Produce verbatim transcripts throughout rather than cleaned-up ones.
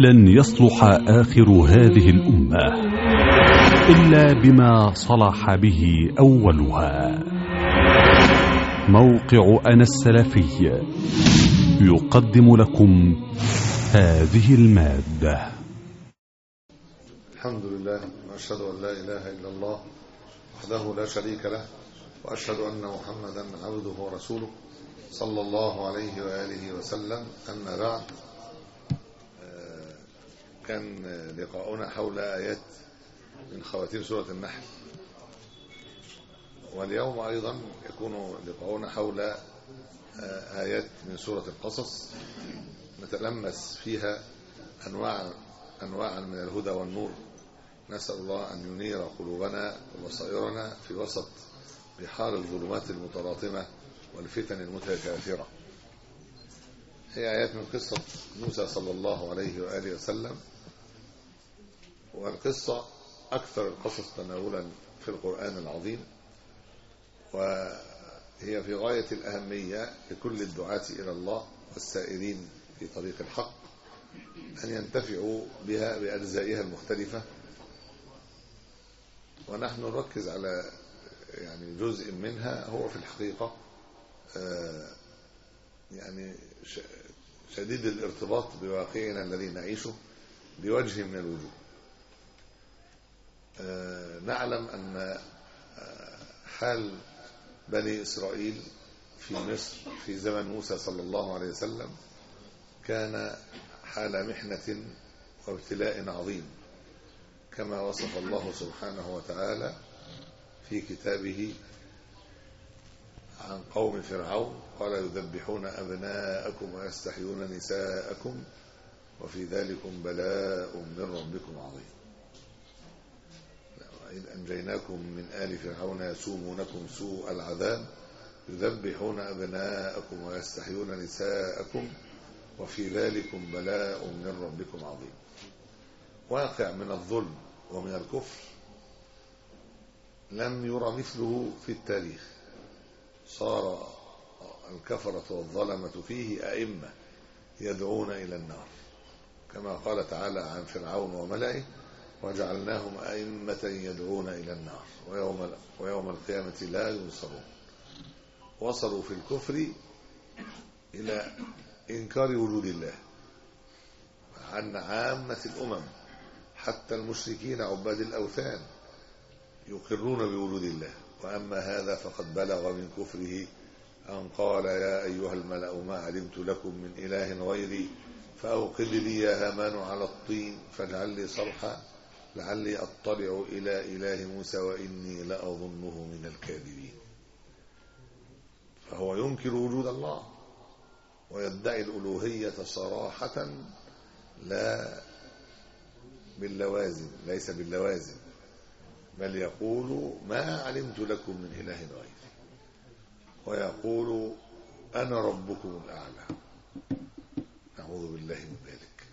لن يصلح آخر هذه الأمة إلا بما صلح به أولها. موقع أنا السلفي يقدم لكم هذه المادة. الحمد لله وأشهد أن لا إله إلا الله وحده لا شريك له، وأشهد أن محمدا عبده ورسوله صلى الله عليه وآله وسلم. أما بعد، كان لقاؤنا حول آيات من خواتيم سورة النحل، واليوم أيضا يكون لقاؤنا حول آيات من سورة القصص نتلمس فيها أنواع أنواعا من الهدى والنور. نسأل الله أن ينير قلوبنا وبصائرنا في وسط بحار الظلمات المتلاطمة والفتن المتكاثرة. هي آيات من قصة موسى صلى الله عليه وآله وسلم، والقصة أكثر القصص تناولا في القرآن العظيم، وهي في غاية الأهمية لكل الدعاة إلى الله والسائرين في طريق الحق أن ينتفعوا بها بأجزائها المختلفة. ونحن نركز على يعني جزء منها هو في الحقيقة يعني شديد الارتباط بواقعنا الذي نعيشه بوجه من الوجوه. نعلم أن حال بني إسرائيل في مصر في زمن موسى صلى الله عليه وسلم كان حال محنة وابتلاء عظيم، كما وصف الله سبحانه وتعالى في كتابه عن قوم فرعون: قال يذبحون أبناءكم ويستحيون نساءكم وفي ذلكم بلاء من ربكم عظيم. وإذ أنجيناكم من آل فرعون يسومونكم سوء العذاب يذبحون أبناءكم ويستحيون نساءكم وفي ذلكم بلاء من ربكم عظيم. واقع من الظلم ومن الكفر لم يرى مثله في التاريخ. صار الكفرة والظلمة فيه أئمة يدعون إلى النار، كما قال تعالى عن فرعون وملئه: وجعلناهم أئمة يدعون إلى النار ويوم, ويوم القيامة لا ينصرون. وصلوا في الكفر إلى إنكار وجود الله عن عامة الأمم، حتى المشركين عباد الأوثان يقرون بوجود الله. وأما هذا فقد بلغ من كفره أن قال: يا أيها الملأ ما علمت لكم من إله غيري فأوقد لي يا هامان على الطين فاجعل لي صرحا لعلي أطلع إلى إله موسى وإني لأظنه من الكاذبين. فهو ينكر وجود الله ويدعي الألوهية صراحة، لا باللوازم، ليس باللوازم، بل يقول: ما علمت لكم من إله غيري، ويقول: أنا ربكم الأعلى. نعوذ بالله من ذلك.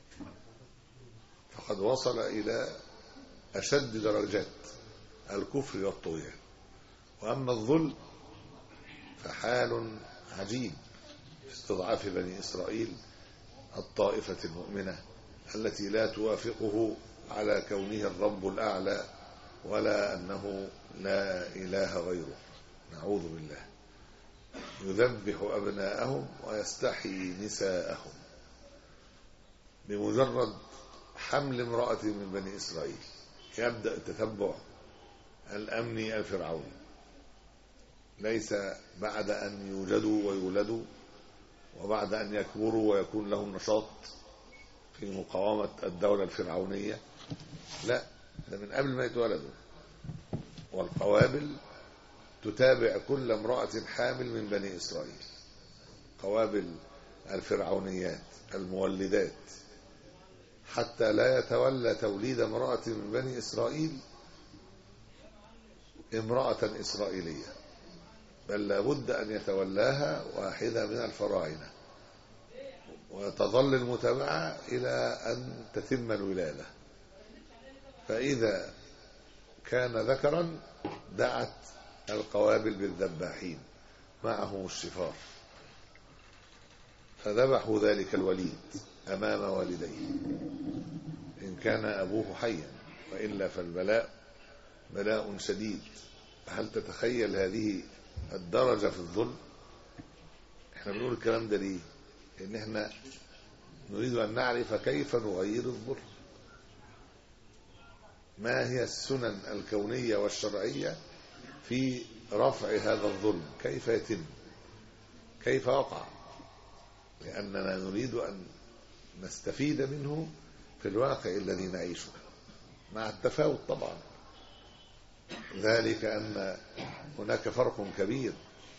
فقد وصل إلى أشد درجات الكفر والطغيان. وأما الظلم فحال عجيب في استضعاف بني إسرائيل الطائفة المؤمنة التي لا توافقه على كونه الرب الأعلى ولا أنه لا إله غيره. نعوذ بالله. يذبح أبناءهم ويستحيي نساءهم. بمجرد حمل امرأة من بني إسرائيل يبدأ التتبع الأمني الفرعوني، ليس بعد أن يوجدوا ويولدوا وبعد أن يكبروا ويكون لهم نشاط في مقاومة الدولة الفرعونية، لا، ده من قبل ما يتولدوا. والقوابل تتابع كل امرأة حامل من بني إسرائيل، قوابل الفرعونيات المولدات، حتى لا يتولى توليد امرأة من بني إسرائيل امرأة إسرائيلية، بل لابد أن يتولاها واحدة من الفراعنة، وتظل المتابعة إلى أن تتم الولادة. فإذا كان ذكرا دعت القوابل بالذباحين معهم الشفار، فذبحوا ذلك الوليد أمام والديه إن كان أبوه حيا، وإلا فالبلاء بلاء شديد. هل تتخيل هذه الدرجة في الظلم؟ احنا بنقول الكلام ده ليه؟ لأن احنا نريد أن نعرف كيف نغير الظلم، ما هي السنن الكونية والشرعية في رفع هذا الظلم، كيف يتم، كيف وقع، لأننا نريد أن نستفيد منه في الواقع الذي نعيشه، مع التفاوت طبعا. ذلك أن هناك فرق كبير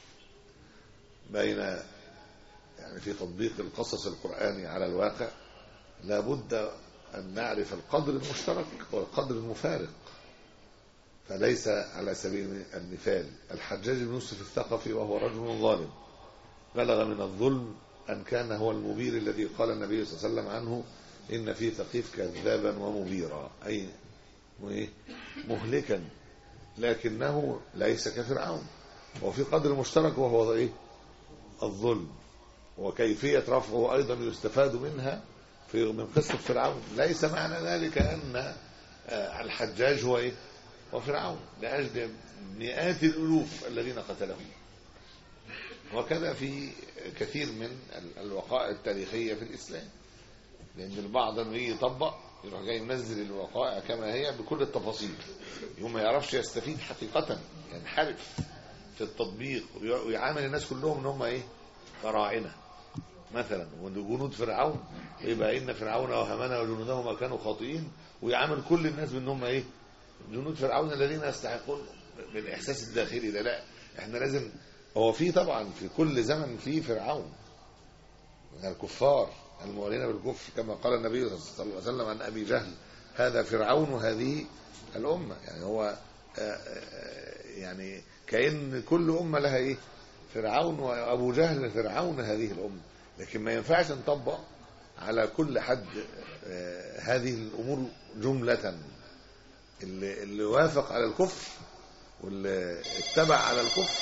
بين يعني في تطبيق القصص القرآني على الواقع، لا بد أن نعرف القدر المشترك والقدر المفارق. فليس على سبيل المثال الحجاج بن يوسف الثقفي وهو رجل ظالم بلغ من الظلم أن كان هو المبير الذي قال النبي صلى الله عليه وسلم عنه إن في ثقيف كذابا ومبيرا، أي مهلكا، لكنه ليس كفرعون. وفي قدر مشترك وهو إيه؟ الظلم، وكيفية رفعه أيضا يستفاد منها في من قصة فرعون. ليس معنى ذلك أن الحجاج هو إيه؟ وفرعون، لأجل مئات الألوف الذين قتلهم. وكذا في كثير من الوقائع التاريخية في الإسلام، لأن البعض لما يجي يطبق يروح جاي ينزل الوقائع كما هي بكل التفاصيل، يوم ما يعرفش يستفيد حقيقة، ينحرف في التطبيق ويعامل الناس كلهم ان هم ايه؟ فراعنه مثلا، وجنود فرعون، ويبقى ان فرعون وهامان وجنودهما كانوا خاطئين، ويعامل كل الناس بان هم ايه؟ جنود فرعون الذين يستحقون بالاحساس الداخلي ده. لا، احنا لازم، هو في طبعا في كل زمن في فرعون من الكفار المولين بالكفر، كما قال النبي صلى الله عليه وسلم عن ابي جهل هذا فرعون هذه الامه. يعني هو يعني كأن كل أمة لها إيه؟ فرعون، وأبو جهل فرعون هذه الأمة. لكن ما ينفعش نطبق على كل حد هذه الأمور جملة. اللي, اللي وافق على الكفر واللي اتبع على الكفر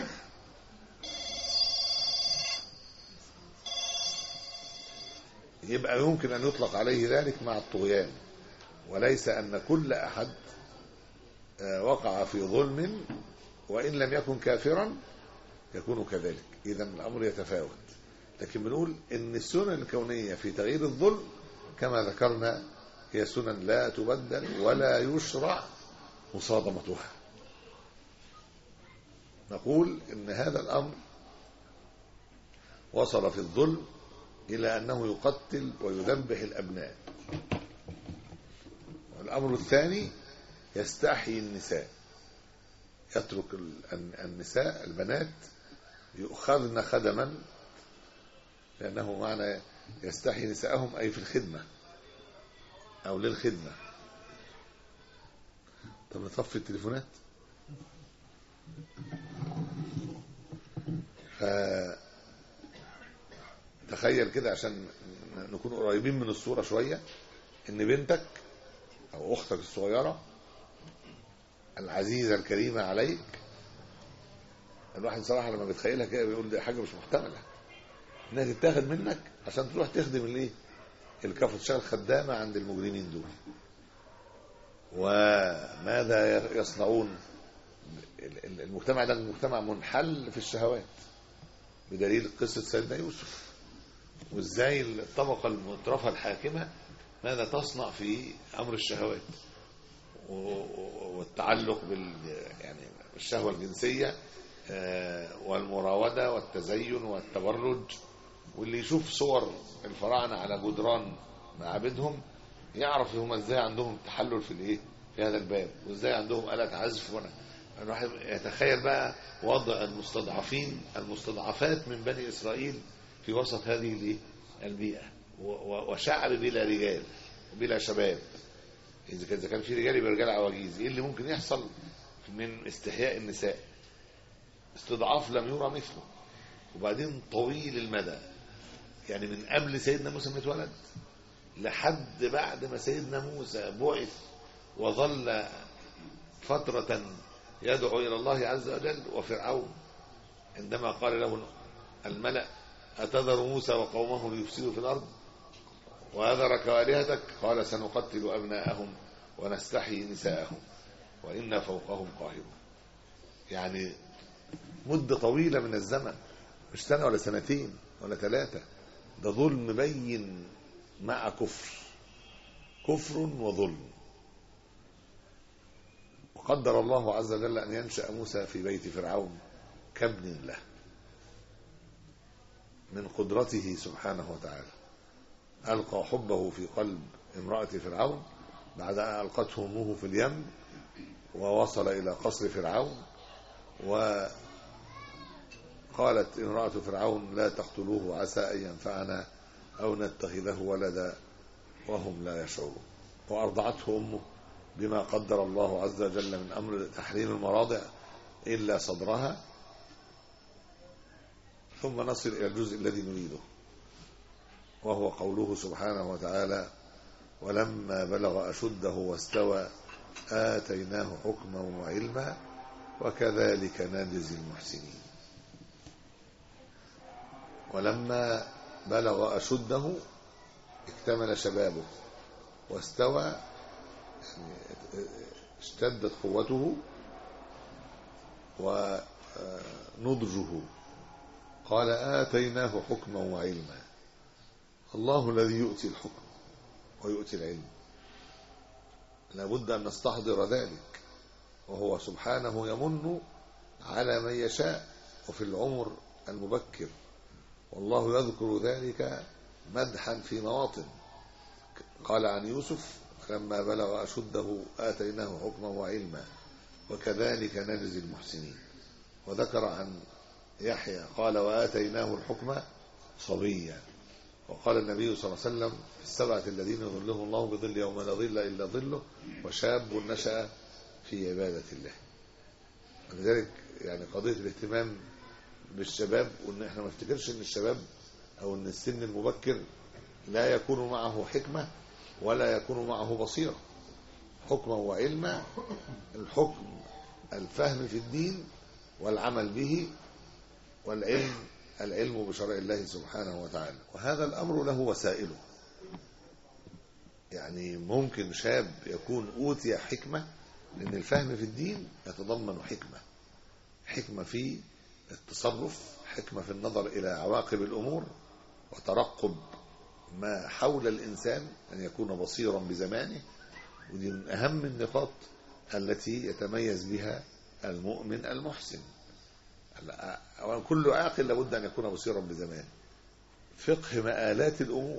يبقى يمكن أن يطلق عليه ذلك مع الطغيان، وليس أن كل أحد وقع في ظلم وإن لم يكن كافرا يكون كذلك. إذن الأمر يتفاوت. لكن بنقول إن السنن الكونية في تغيير الظلم كما ذكرنا هي سنن لا تبدل ولا يشرع مصادمتها. نقول إن هذا الأمر وصل في الظلم إلى أنه يقتل ويذبح الأبناء. والأمر الثاني يستحيي النساء، يترك النساء البنات يؤخذن خدما، لأنه معنى يستحيي نساءهم أي في الخدمة أو للخدمة. طب نطفي التليفونات. فتخيل كده عشان نكون قريبين من الصورة شوية، إن بنتك أو أختك الصغيرة العزيزة الكريمة عليك، الواحد صراحة لما بيتخيلها كده بيقول دي حاجة مش محتملة انها تتاخد منك عشان تروح تخدم الايه؟ الكفر، تشتغل خدامة عند المجرمين دول. وماذا يصنعون؟ المجتمع ده مجتمع منحل في الشهوات، بدليل قصة سيدنا يوسف، وازاي الطبقة المترفة الحاكمة ماذا تصنع في أمر الشهوات والتعلق بال يعني الشهوة الجنسية والمراودة والتزين والتبرج. واللي يشوف صور الفراعنة على جدران معابدهم يعرف هم ازاي عندهم تحلل في الايه في هذا الباب، وازاي عندهم آلة عزف. وانا الواحد يتخيل بقى وضع المستضعفين المستضعفات من بني إسرائيل في وسط هذه الايه البيئة، وشعب بلا رجال بلا شباب. إذا كان في رجال يبقى رجال عواجيز. إيه اللي ممكن يحصل من استحياء النساء؟ استضعاف لم يرى مثله. وبعدين طويل المدى، يعني من قبل سيدنا موسى ما اتولد لحد بعد ما سيدنا موسى بعث وظل فترة يدعو إلى الله عز وجل. وفرعون عندما قال له الملأ أتذر موسى وقومه ليفسدوا في الأرض وأذرك وآلهتك قال سنقتل أبناءهم ونستحيي نساءهم وإنا فوقهم قاهرون. يعني مدة طويلة من الزمن، مش سنة ولا سنتين ولا ثلاثة، ده ظلم بين مع كفر، كفر وظلم. وقدر الله عز وجل أن ينشأ موسى في بيت فرعون كابن له من قدرته سبحانه وتعالى. ألقى حبه في قلب امرأة فرعون بعد أن ألقته أمه في اليم، ووصل إلى قصر فرعون، وقالت امرأة فرعون لا تقتلوه عسى أن ينفعنا أو نتخذه ولدا وهم لا يشعرون. وأرضعته أمه بما قدر الله عز وجل من أمر تحريم المراضع إلا صدرها. ثم نصل إلى الجزء الذي نريده، وهو قوله سبحانه وتعالى ولما بلغ أشده واستوى آتيناه حكما وعلما وكذلك نجزي المحسنين. ولما بلغ أشده اكتمل شبابه، واستوى يعني اشتدت قوته ونضجه. قال آتيناه حكما وعلما. الله الذي يؤتي الحكم ويؤتي العلم، لابد أن نستحضر ذلك، وهو سبحانه يمن على من يشاء وفي العمر المبكر، والله يذكر ذلك مدحا في مواطن. قال عن يوسف لما بلغ أشده آتيناه حكما وعلما وكذلك نجزي المحسنين. وذكر عن يحيى قال وآتيناه الحكم صبيا. وقال النبي صلى الله عليه وسلم في السبعة الذين يظلهم الله بظل يوم لا ظل إلا ظله وشاب نشأ في عبادة الله. ولذلك يعني قضية الاهتمام بالشباب، وان احنا ما نفتكرش ان الشباب او ان السن المبكر لا يكون معه حكمة ولا يكون معه بصيرة. حكمة وعلما، الحكم الفهم في الدين والعمل به، والعلم العلم بشرع الله سبحانه وتعالى. وهذا الأمر له وسائله. يعني ممكن شاب يكون أوتي حكمة، لأن الفهم في الدين يتضمن حكمة، حكمة في التصرف، حكمة في النظر إلى عواقب الأمور وترقب ما حول الإنسان، أن يكون بصيرا بزمانه. ودي من أهم النقاط التي يتميز بها المؤمن المحسن. كل عاقل لابد أن يكون بصيرا بزمانه. فقه مآلات الأمور،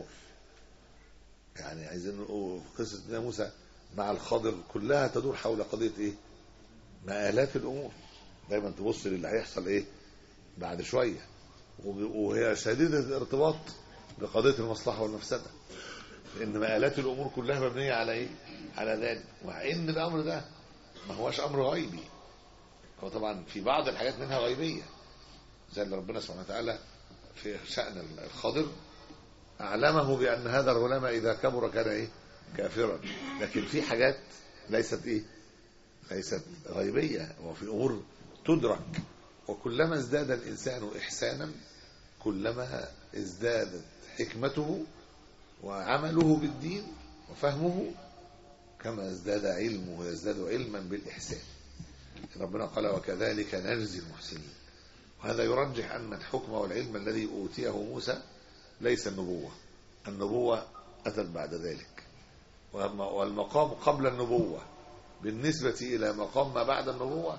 يعني عايزين نقول قصة موسى مع الخضر كلها تدور حول قضية إيه؟ مآلات الأمور. دايما تبص للي هيحصل إيه بعد شوية، وهي شديدة الارتباط بقضية المصلحة والمفسدة، لأن مآلات الأمور كلها مبنية على إيه؟ على ذلك. مع إن الأمر ده ما هوش أمر غيبي، هو طبعا في بعض الحاجات منها غيبية، زي اللي ربنا سبحانه وتعالى في شأن الخضر أعلمه بأن هذا الغلام إذا كبر كان إيه؟ كافرا. لكن في حاجات ليست إيه؟ ليست غيبية، وفي أمور تدرك. وكلما ازداد الإنسان إحسانا كلما ازدادت حكمته وعمله بالدين وفهمه، كما ازداد علمه يزداد علما بالإحسان. ربنا قال وكذلك نجزي المحسنين. وهذا يرجح أن الحكم والعلم الذي أوتيه موسى ليس النبوة، النبوة أتت بعد ذلك. والمقام قبل النبوة بالنسبة إلى مقام ما بعد النبوة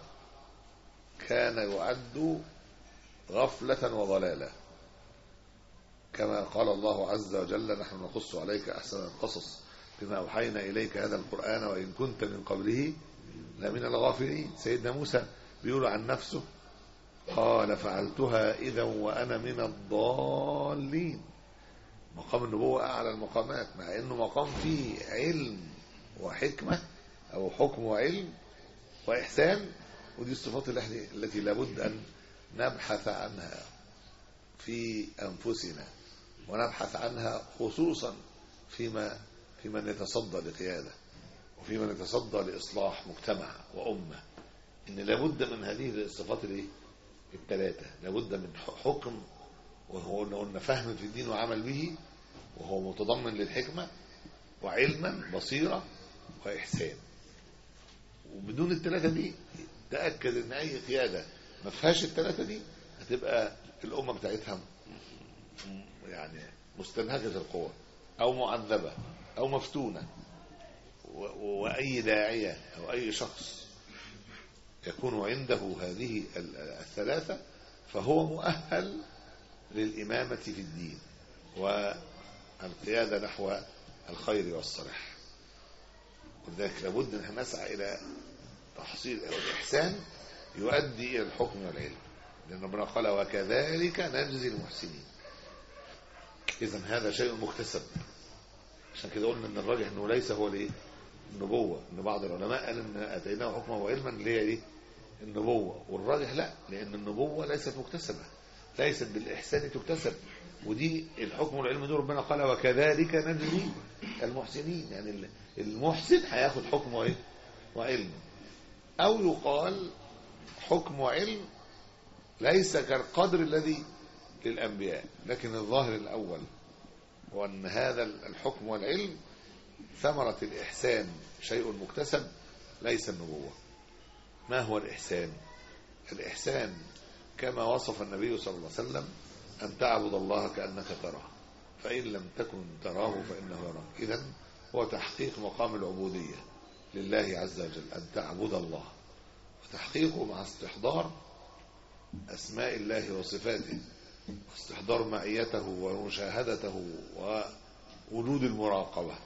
كان يعد غفلة وضلالة، كما قال الله عز وجل نحن نقص عليك أحسن القصص بما أوحينا إليك هذا القرآن وإن كنت من قبله لمن الغافلين. سيدنا موسى بيقول عن نفسه قال فعلتها إذا وأنا من الضالين. مقام النبوة أعلى المقامات، مع أنه مقام فيه علم وحكمة أو حكم وعلم وإحسان. ودي الصفات التي لابد أن نبحث عنها في أنفسنا، ونبحث عنها خصوصا فيما في من يتصدى لقيادة وفي من يتصدى لإصلاح مجتمع وأمة. إن لابد من هذه الصفات الثلاثة، لابد من حكم وهو قلنا فهم في الدين وعمل به، وهو متضمن للحكمة وعلما بصيرة وإحسان. وبدون الثلاثة دي تأكد ان اي قيادة ما فيهاش الثلاثة دي هتبقى الامة بتاعتها يعني مستنهكة القوة او معذبة او مفتونة. واي داعية او اي شخص يكون عنده هذه الثلاثة فهو مؤهل للإمامة في الدين والقيادة نحو الخير والصلاح. ولذلك لابد ان احنا نسعى الى تحصيل الإحسان يؤدي إلى الحكم والعلم، لأن ربنا قال وكذلك نجزي المحسنين. إذن هذا شيء مكتسب. عشان كده قلنا ان الراجح انه ليس هو الايه النبوة، ان بعض العلماء قال ان اتيناه حكما وعلما اللي هي ايه النبوة، والراجح لا، لأن النبوة ليست مكتسبة، ليست بالإحسان تكتسب. ودي الحكم والعلم دول ربنا قال وكذلك نجزي المحسنين، يعني المحسن هياخد حكم وايه وعلم. أو يقال حكم وعلم ليس كالقدر الذي للأنبياء، لكن الظاهر الأول هو أن هذا الحكم والعلم ثمرة الإحسان شيء مكتسب ليس النبوة. ما هو الإحسان؟ الإحسان كما وصف النبي صلى الله عليه وسلم أن تعبد الله كأنك تراه فإن لم تكن تراه فإنه يراك. إذن هو تحقيق مقام العبودية لله عز وجل، أن تعبد الله، وتحقيقه مع استحضار أسماء الله وصفاته، واستحضار معيته ومشاهدته ووجود المراقبة.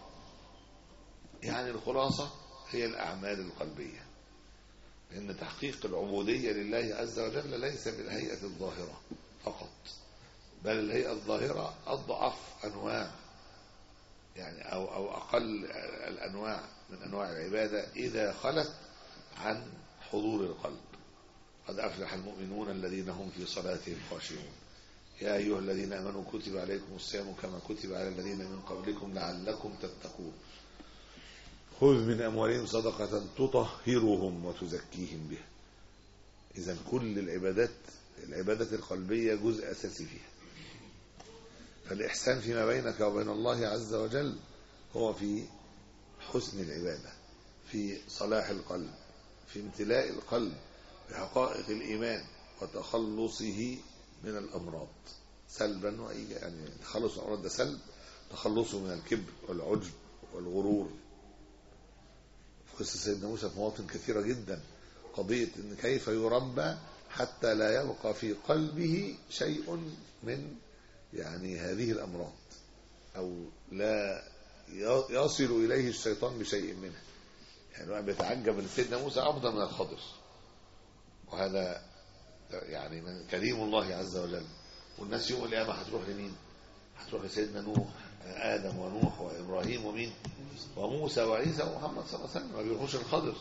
يعني الخلاصة هي الأعمال القلبية، لأن تحقيق العبودية لله عز وجل ليس بالهيئة الظاهرة فقط، بل الهيئة الظاهرة أضعف أنواع يعني أو, أو أقل الأنواع من أنواع العبادة إذا خلت عن حضور القلب. قد أفلح المؤمنون الذين هم في صلاتهم خاشعون يا أيها الذين آمنوا كتب عليكم الصيام كما كتب على الذين من قبلكم لعلكم تتقون خذ من أموالهم صدقة تطهرهم وتزكيهم بها. إذن كل العبادات العبادة القلبية جزء أساسي فيها. فالإحسان فيما بينك وبين الله عز وجل هو في حسن العبادة، في صلاح القلب، في امتلاء القلب بحقائق الإيمان وتخلصه من الأمراض سلبا وإيجابا. يعني تخلص الأمراض ده سلب، تخلصه من الكبر والعجب والغرور. قصة سيدنا موسى في مواطن كثيرة جدا قضية إن كيف يربى حتى لا يبقى في قلبه شيء من يعني هذه الأمراض، أو لا يصل إليه الشيطان بشيء منها. يعني الواحد بيتعجب أن سيدنا موسى أفضل من الخضر، وهذا يعني من كريم الله عز وجل. والناس يوم القيامة هتروح لمين؟ هتروح لسيدنا نوح آدم ونوح وإبراهيم ومين وموسى وعيسى ومحمد صلى الله عليه وسلم، ما بيروحوش الخضر.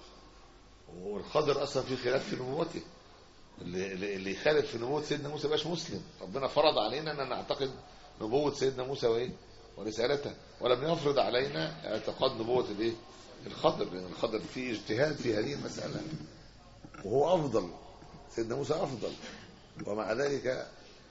والخضر أصلا في خلاف في نبوته، اللي اللي يخالف في نبوة سيدنا موسى باش مسلم. ربنا فرض علينا أن نعتقد نبوة سيدنا موسى وإيه ورسالته، ولم يفرض علينا اعتقاد نبوة الإيه الخضر، لأن الخضر فيه اجتهاد في هذه المسألة وهو أفضل، سيدنا موسى أفضل. ومع ذلك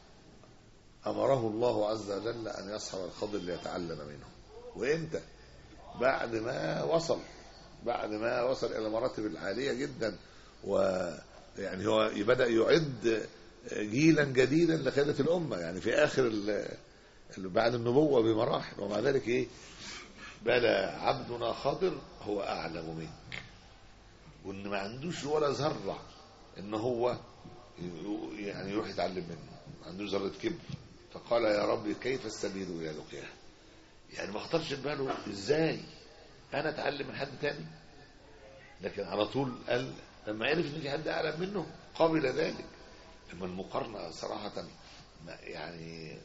أمره الله عز وجل أن يصحب الخضر ليتعلم منه. وإمتى؟ بعد ما وصل بعد ما وصل إلى مراتب العالية جدا، ويعني هو بدأ يعد جيلا جديدا لقيادة الأمة، يعني في آخر بعد النبوة بمراحل. ومع ذلك إيه بلى عبدنا خضر هو أعلم منك، وإن ما عندوش ولا ذرة إن هو يعني يروح يتعلم منه، ما عندوش ذرة كبر. فقال يا ربي كيف السبيل إلى لقياه؟ يعني ما خطرش بباله ازاي انا اتعلم من حد تاني، لكن على طول قال لما عرف ان في حد اعلم منه قبل ذلك. لما المقارنه صراحه يعني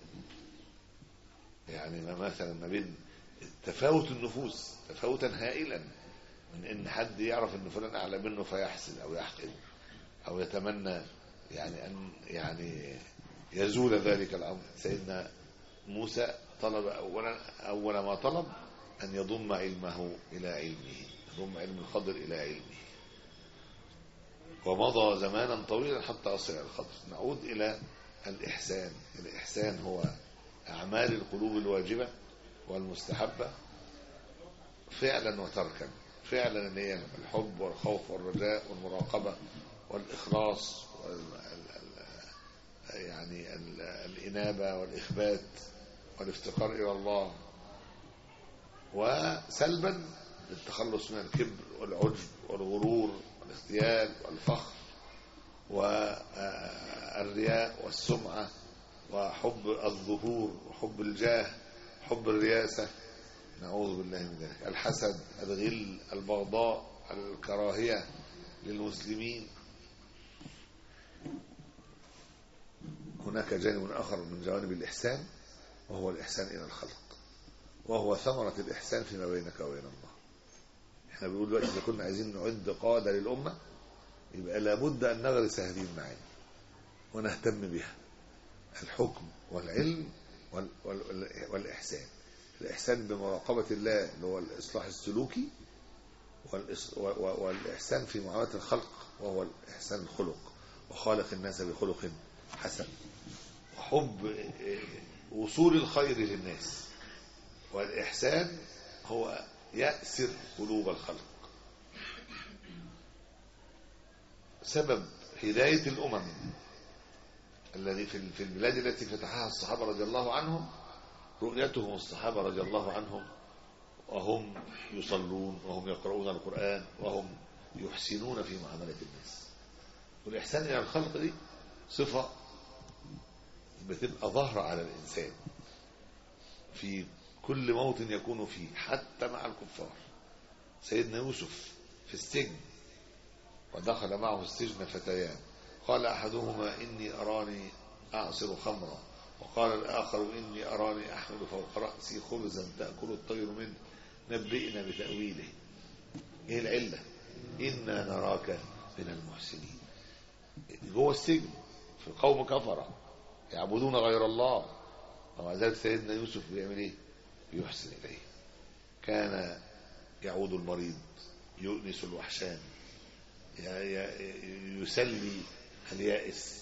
يعني ما مثلا ما بين تفاوت النفوس تفاوتا هائلا، من ان حد يعرف ان فلان اعلم منه فيحسد او يحقد او يتمنى يعني ان يعني يزول ذلك الامر. سيدنا موسى طلب أولا أول ما طلب أن يضم علمه إلى علمه، يضم علم الخضر إلى علمه. ومضى زمانا طويلا حتى أصل إلى الخضر. نعود إلى الإحسان. الإحسان هو أعمال القلوب الواجبة والمستحبة فعلا وتركا. فعلا اللي هي الحب والخوف والرجاء والمراقبة والإخلاص وال... يعني الإنابة والإخبات والافتقار إلى الله. وسلبا للتخلص من الكبر والعجب والغرور والاختيال والفخر والرياء والسمعة وحب الظهور وحب الجاه حب الرياسة، نعوذ بالله من ذلك. الحسد، الغل، البغضاء، الكراهية للمسلمين. هناك جانب آخر من جوانب الإحسان وهو الإحسان إلى الخلق، وهو ثمرة الإحسان فيما بينك وبين الله. احنا بنقول دلوقتي إذا كنا عايزين نعد قادة للأمة يبقى لابد أن نغرس هذه المعاني ونهتم بها: الحكم والعلم والإحسان. الإحسان بمراقبة الله اللي هو الإصلاح السلوكي، والإحسان في معاملة الخلق وهو الإحسان الخلق، وخالق الناس بخلق حسن، وحب وصول الخير للناس. والإحسان هو يأسر قلوب الخلق. سبب هداية الأمم الذي في البلاد التي فتحها الصحابة رضي الله عنهم رؤيتهم الصحابة رضي الله عنهم وهم يصلون وهم يقرؤون القرآن وهم يحسنون في معاملة الناس. والإحسان إلى الخلق دي صفة بتبقى ظاهرة على الإنسان في كل موطن يكون فيه، حتى مع الكفار. سيدنا يوسف في السجن ودخل معه السجن فتيان، قال أحدهما إني أراني أعصر خمرا، وقال الآخر إني أراني أحمل فوق رأسي خبزا تأكل الطير منه نبئنا بتأويله. إيه العلة؟ إنا نراك من المحسنين. جوه السجن في قوم كفرة يعبدون غير الله، ومع ذلك سيدنا يوسف بيعمل إيه؟ يحسن إليه. كان يعود المريض، يؤنس الوحشان، يسلي اليائس،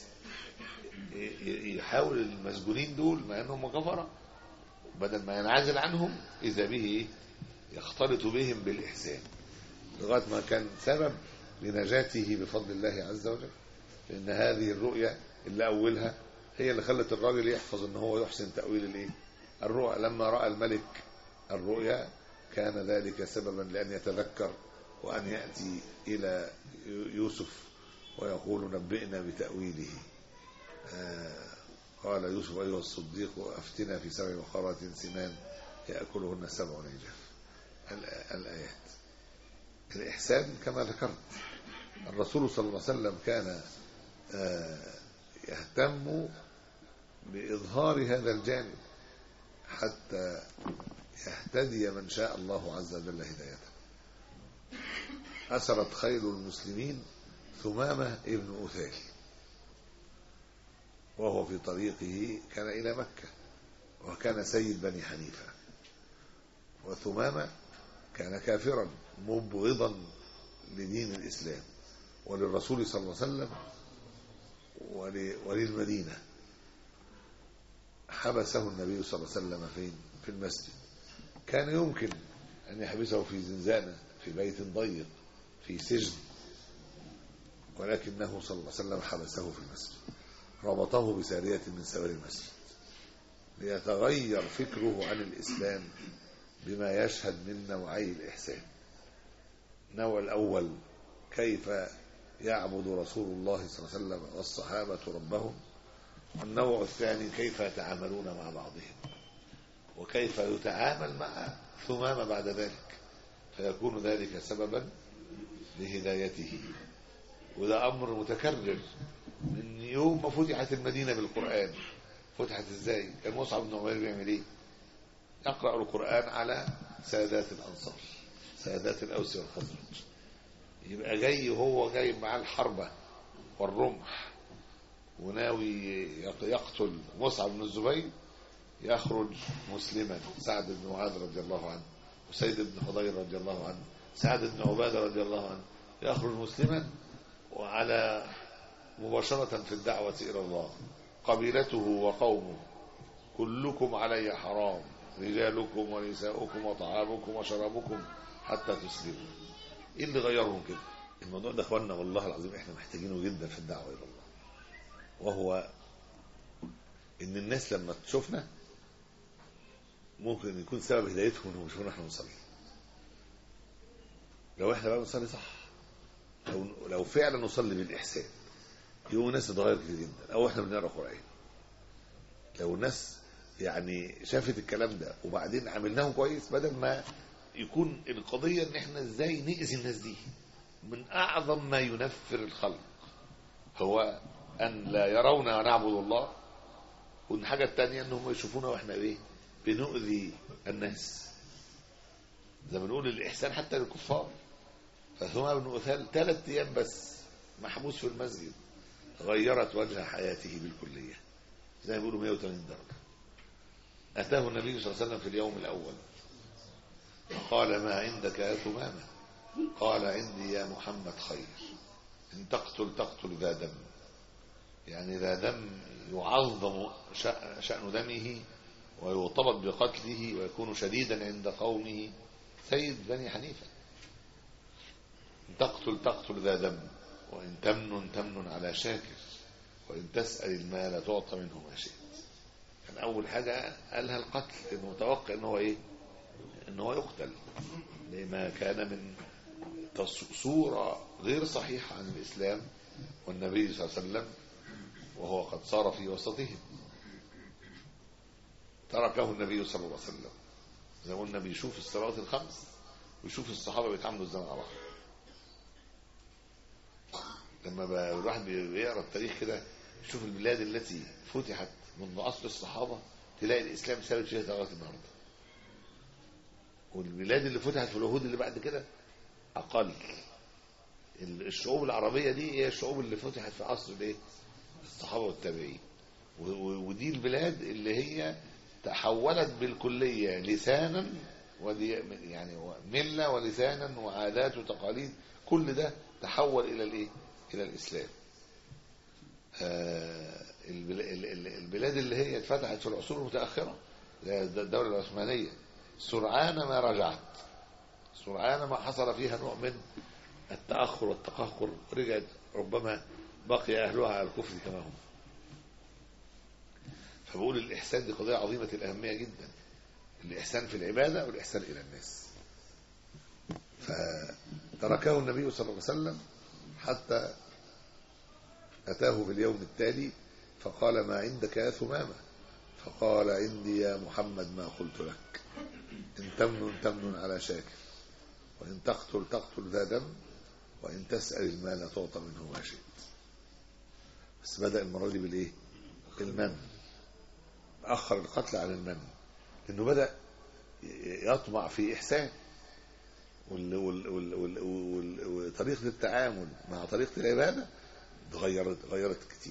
يحاول المسجونين دول مع انهم كفرة بدل ما ينعزل عنهم اذا به يختلط بهم بالاحسان، لغايه ما كان سبب لنجاته بفضل الله عز وجل. لان هذه الرؤيا اللي اولها هي اللي خلت الراجل يحفظ ان هو يحسن تاويل الايه الرؤيا. لما راى الملك الرؤيا كان ذلك سببا لان يتذكر وان ياتي الى يوسف ويقول نبئنا بتاويله. آه قال يوسف أيها الصديق أفتنا في سبع بقرات سمان يأكلهن سبع عجاف. الآيات. الإحسان كما ذكرت الرسول صلى الله عليه وسلم كان آه يهتم بإظهار هذا الجانب حتى يهتدي من شاء الله عز وجل هدايته. أسرت خيل المسلمين ثمامة ابن أثال وهو في طريقه كان إلى مكة، وكان سيد بني حنيفة. وثمامة كان كافرا مبغضا لدين الإسلام وللرسول صلى الله عليه وسلم وللمدينة. حبسه النبي صلى الله عليه وسلم فين؟ في المسجد. كان يمكن أن يحبسه في زنزانة في بيت ضيق في سجن، ولكنه صلى الله عليه وسلم حبسه في المسجد، ربطه بسارية من سواري المسجد ليتغير فكره عن الإسلام بما يشهد من نوعي الإحسان. النوع الأول كيف يعبد رسول الله صلى الله عليه وسلم والصحابة ربهم، والنوع الثاني كيف يتعاملون مع بعضهم وكيف يتعامل مع ثمامة بعد ذلك، فيكون ذلك سببا لهدايته. وده أمر متكرر من يوم ما فتحت المدينة بالقرآن. فتحت ازاي؟ كان مصعب بن عمير بيعمل ايه؟ يقرأ القرآن على سادات الأنصار، سادات الأوس والخزرج. يبقى جاي وهو جاي معاه الحربة والرمح وناوي يقتل مصعب بن الزبير، يخرج مسلما سعد بن معاذ رضي الله عنه، وسيد بن حضير رضي الله عنه، سعد بن عبادة رضي الله عنه، يخرج مسلما وعلى مباشرة في الدعوة إلى الله. قبيلته وقومه كلكم علي حرام رجالكم ونساؤكم وطعامكم وشرابكم حتى تسلموا. ايه اللي غيرهم كده؟ الموضوع ده اخواننا والله العظيم احنا محتاجينه جدا في الدعوه الى الله، وهو ان الناس لما تشوفنا ممكن يكون سبب هدايتهم انهم يشوفونا احنا نصلي. لو احنا بقى بنصلي صح، لو لو فعلا نصلي بالاحسان، يقوم الناس تتغير كتير جدا. او احنا بنقرا قران، لو الناس يعني شافت الكلام ده وبعدين عملناهم كويس، بدل ما يكون القضيه ان احنا ازاي نأذي الناس دي. من اعظم ما ينفر الخلق هو ان لا يرونا ونعبد الله، والحاجه الثانيه انهم يشوفونا واحنا ايه بنؤذي الناس. زي ما بنقول الاحسان حتى للكفار. فثم بن أثال ثلاث ايام بس محبوس في المسجد غيرت وجه حياته بالكليه، زي ما بيقولوا مئة وثمانين درجه. اتاه النبي صلى الله عليه وسلم في اليوم الاول قال ما عندك يا ثمامه؟ قال عندي يا محمد خير، ان تقتل تقتل ذا دم، يعني ذا دم يعظم شأن دمه ويرتبط بقتله ويكون شديدا عند قومه، سيد بني حنيفة. تقتل تقتل ذا دم، وإن تمن تمن على شاكر، وإن تسأل المال تعطى منه ما شئت. كان أول حاجة قالها القتل، إنه متوقع إنه إيه؟ إنه يقتل، لما كان من صورة غير صحيحة عن الإسلام والنبي صلى الله عليه وسلم، وهو قد صار في وسطهم. تركه النبي صلى الله عليه وسلم، زي ما قلنا بيشوف الصلوات الخمس ويشوف الصحابة بيتعاملوا ازاي مع بعض. لما الواحد بيقرا التاريخ كده يشوف البلاد التي فتحت منذ عصر الصحابة، تلاقي الإسلام ثابت فيها لغاية النهارده. والبلاد اللي فتحت في العهود اللي بعد كده أقل. الشعوب العربية دي هي الشعوب اللي فتحت في عصر الايه؟ الصحابة والتابعين. ودي البلاد اللي هي تحولت بالكلية لسانا ودي يعني ملة ولسانا وعادات وتقاليد، كل ده تحول إلى الايه؟ إلى الإسلام. آه البلاد اللي هي اتفتحت في العصور المتأخرة الدولة العثمانية سرعان ما رجعت، سرعان ما حصل فيها نوع من التأخر والتقهقر، رجعت ربما بقي أهلها على الكفر كما هم. فبقول الإحسان دي قضية عظيمة الأهمية جدا، الإحسان في العبادة والإحسان إلى الناس. فتركه النبي صلى الله عليه وسلم حتى أتاه في اليوم التالي فقال ما عندك يا ثمامة؟ فقال عندي يا محمد ما قلت لك، إن تمن تمن على شاكر، وإن تقتل تقتل ذا دم، وإن تسأل المال تعطى منه ما شئت. بس بدأ المرة دي بالإيه؟ المن. أخر القتل عن المن، لأنه بدأ يطمع في إحسان، وطريقة التعامل مع طريقة العبادة غيرت غيرت كتير.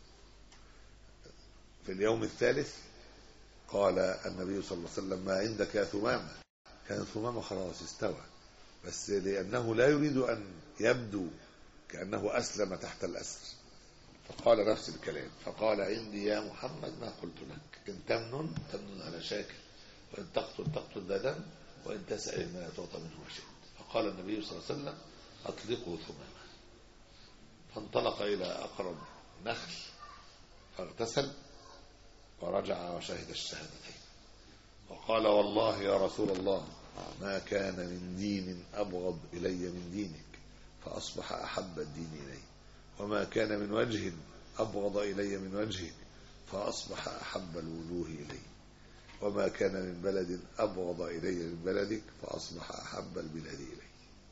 في اليوم الثالث قال النبي صلى الله عليه وسلم ما عندك يا ثمامة؟ كان ثمامة خلاص استوى، بس لأنه لا يريد أن يبدو كأنه أسلم تحت الأسر، فقال نفس الكلام، فقال عندي يا محمد ما قلت لك، إن تمن تمن على شاكر، وإن تقتل تقتل ذا دم، وإن تسأل ما تعطى منه ما شئت. فقال النبي صلى الله عليه وسلم أطلقوا ثمامة. فانطلق إلى أقرب نخل فاغتسل ورجع وشهد الشهادتين، وقال والله يا رسول الله ما كان من دين أبغض إلي من دينك، فأصبح أحب الدين إلي، وما كان من وجه أبغض إلي من وجهك، فأصبح أحب الوجوه إلي، وما كان من بلد أبغض إلي من بلدك، فأصبح أحب البلاد إلي.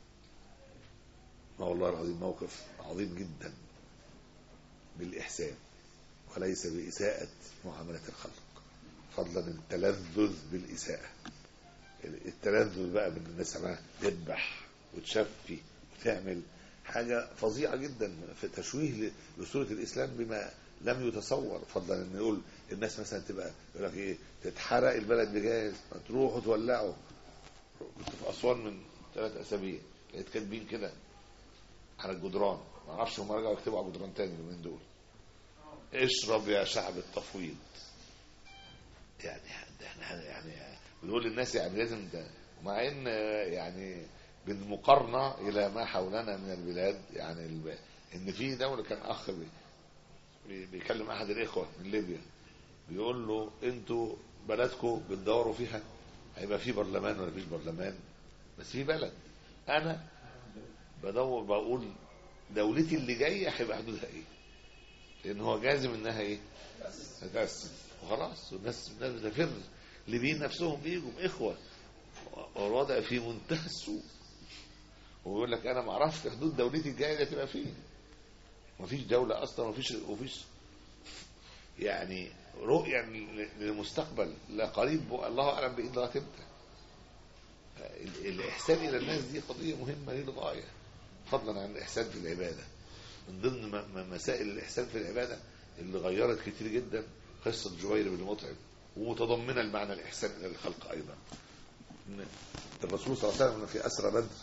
ما والله العظيم موقف عظيم جدا بالإحسان، وليس بإساءة معاملة الخلق، فضلا التلذذ بالإساءة. التلذذ بقى من الناس ما تذبح وتشفي وتعمل حاجة فظيعة جدا في تشويه لصورة الإسلام بما لم يتصور، فضلا ان يقول الناس مثلا تبقى يقول لك ايه تتحرق البلد بجاز، تروحوا تولعوا. كنت في أسوان من ثلاث أسابيع لقيت كاتبين كده على الجدران، ما اعرفش هم رجعوا يكتبوا على الجدران تاني اليومين دول، اشرب يا شعب التفويض. يعني احنا يعني بنقول للناس يعني لازم ده، مع ان يعني بالمقارنه الى ما حولنا من البلاد، يعني الب... ان في دوله كان اخ بي... بيكلم احد الاخوه من ليبيا بيقول له انتوا بلدكم بتدوروا فيها هيبقى في برلمان ولا مفيش برلمان، بس في بلد انا بدور بقول دولتي اللي جايه هيبقى حدودها ايه، لان هو جازم انها ايه هتقسم وخلاص. والناس الناس بتفر، الليبيين نفسهم بيجوا اخوه والوضع في منتهى السوء، ويقول لك انا ما اعرفش حدود دولتي الجايه دي تبقى فين. مفيش دوله اصلا، مفيش مفيش يعني رؤيه للمستقبل لا قريب، الله اعلم بايه لغايه امتى. الاحسان الى الناس دي قضيه مهمه للغايه، فضلا عن الاحسان في العباده. من ضمن مسائل الاحسان في العباده اللي غيرت كتير جدا قصه جبير بن مطعم، ومتضمنه المعنى الاحسان الى الخلق ايضا. الرسول صلى الله عليه وسلم في اسرى بدر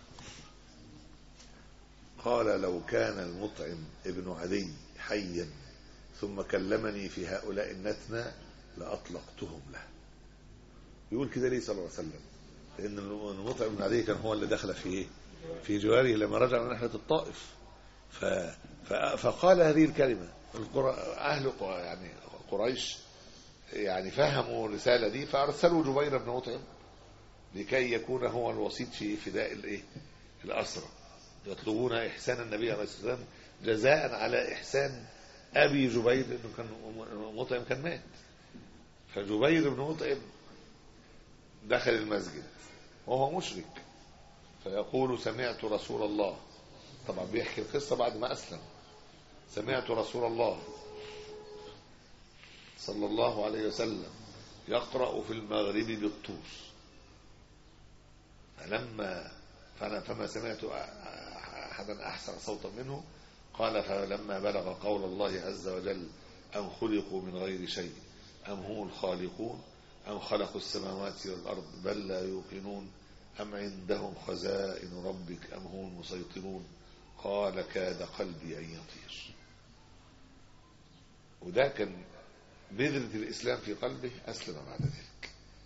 قال لو كان المطعم ابن عدي حيا ثم كلمني في هؤلاء النتنى لاطلقتهم له. يقول كده ليه صلى الله عليه وسلم؟ لان المطعم بن عدي كان هو اللي دخل في ايه في جواره لما رجع من رحله الطائف. ف... ف... فقال هذه الكلمه القر... اهل يعني قريش يعني فهموا الرساله دي، فارسلوا جبير بن مطعم لكي يكون هو الوسيط في فداء الايه الاسرى، يطلبون احسان النبي عليه الصلاه والسلام جزاء على احسان ابي جبير، انه كان مطعم كان مات. فجبير بن مطعم دخل المسجد وهو مشرك، فيقول سمعت رسول الله، طبعا بيحكي القصه بعد ما اسلم، سمعت رسول الله صلى الله عليه وسلم يقرأ في المغرب بالطور، فلما فأنا فما سمعت أحدا أحسن صوتا منه. قال فلما بلغ قول الله عز وجل أم خلقوا من غير شيء أم هم الخالقون أم خلقوا السماوات والأرض بل لا يوقنون أم عندهم خزائن ربك أم هم المسيطرون قال كاد قلبي أن يطير. وده كان بذرة الإسلام في قلبه، أسلم بعد ذلك.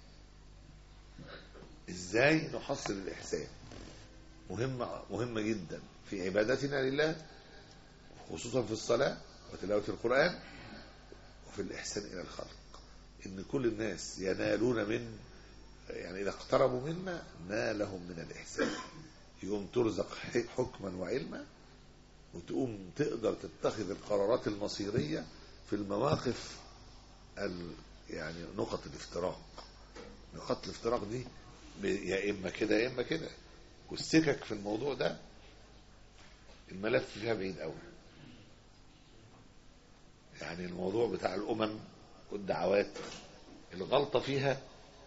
إزاي نحصل الإحسان؟ مهمة مهمة جدا في عبادتنا لله، خصوصا في الصلاة وتلاوة القرآن، وفي الإحسان إلى الخلق. إن كل الناس ينالون من يعني إذا اقتربوا منا نالهم من الإحسان، يقوم ترزق حكما وعلما، وتقوم تقدر تتخذ القرارات المصيرية في المواقف يعني نقط الافتراق. نقاط الافتراق دي يا إما كده يا إما كده، والسكك في الموضوع ده الملف فيها بعيد قوي. يعني الموضوع بتاع الأمم والدعوات الغلطة فيها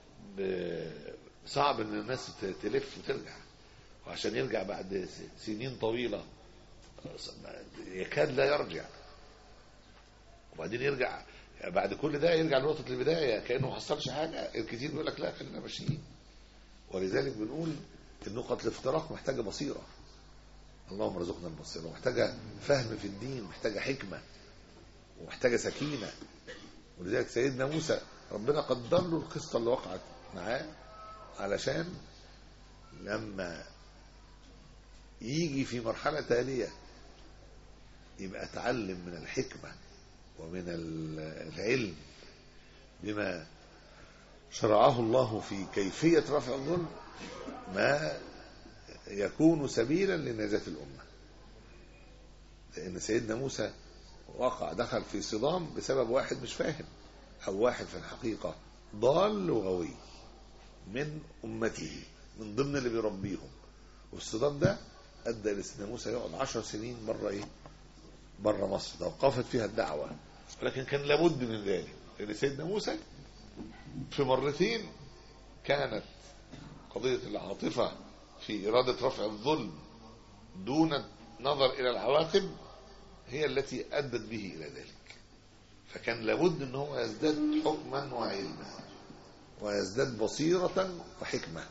صعب ان الناس تلف وترجع، وعشان يرجع بعد سنين طويلة يكاد لا يرجع، وبعدين يرجع بعد كل ده يرجع لنقطة البداية كأنه ما حصلش حاجة. الكثير بيقول لك لا خلينا ماشيين. ولذلك بنقول النقط الافتراق محتاجة بصيرة، اللهم ارزقنا البصيرة، محتاجة فهم في الدين، محتاجة حكمة، ومحتاجة سكينة. ولذلك سيدنا موسى ربنا قدر له القصة اللي وقعت معاه علشان لما يجي في مرحلة تالية يبقى تعلم من الحكمة ومن العلم بما شرعه الله في كيفية رفع الظلم ما يكون سبيلا لنجاة الأمة. لأن سيدنا موسى وقع دخل في صدام بسبب واحد مش فاهم، أو واحد في الحقيقة ضال وغوي من أمته من ضمن اللي بيربيهم. والصدام ده أدى لسيدنا موسى يقعد عشر سنين بره إيه بره مصر، توقفت فيها الدعوة. ولكن كان لابد من ذلك، لأن سيدنا موسى في مرتين كانت قضية العاطفة في إرادة رفع الظلم دون نظر إلى العواقب هي التي أدت به إلى ذلك. فكان لابد أن هو يزداد حكما وعلما ويزداد بصيرة وحكمة،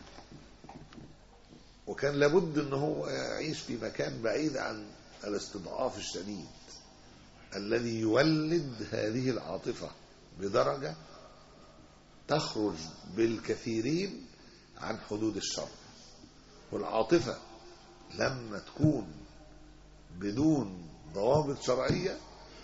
وكان لابد أن هو يعيش في مكان بعيد عن الاستضعاف الشديد، الذي يولد هذه العاطفة بدرجة تخرج بالكثيرين عن حدود الشر. والعاطفة لما تكون بدون ضوابط شرعية،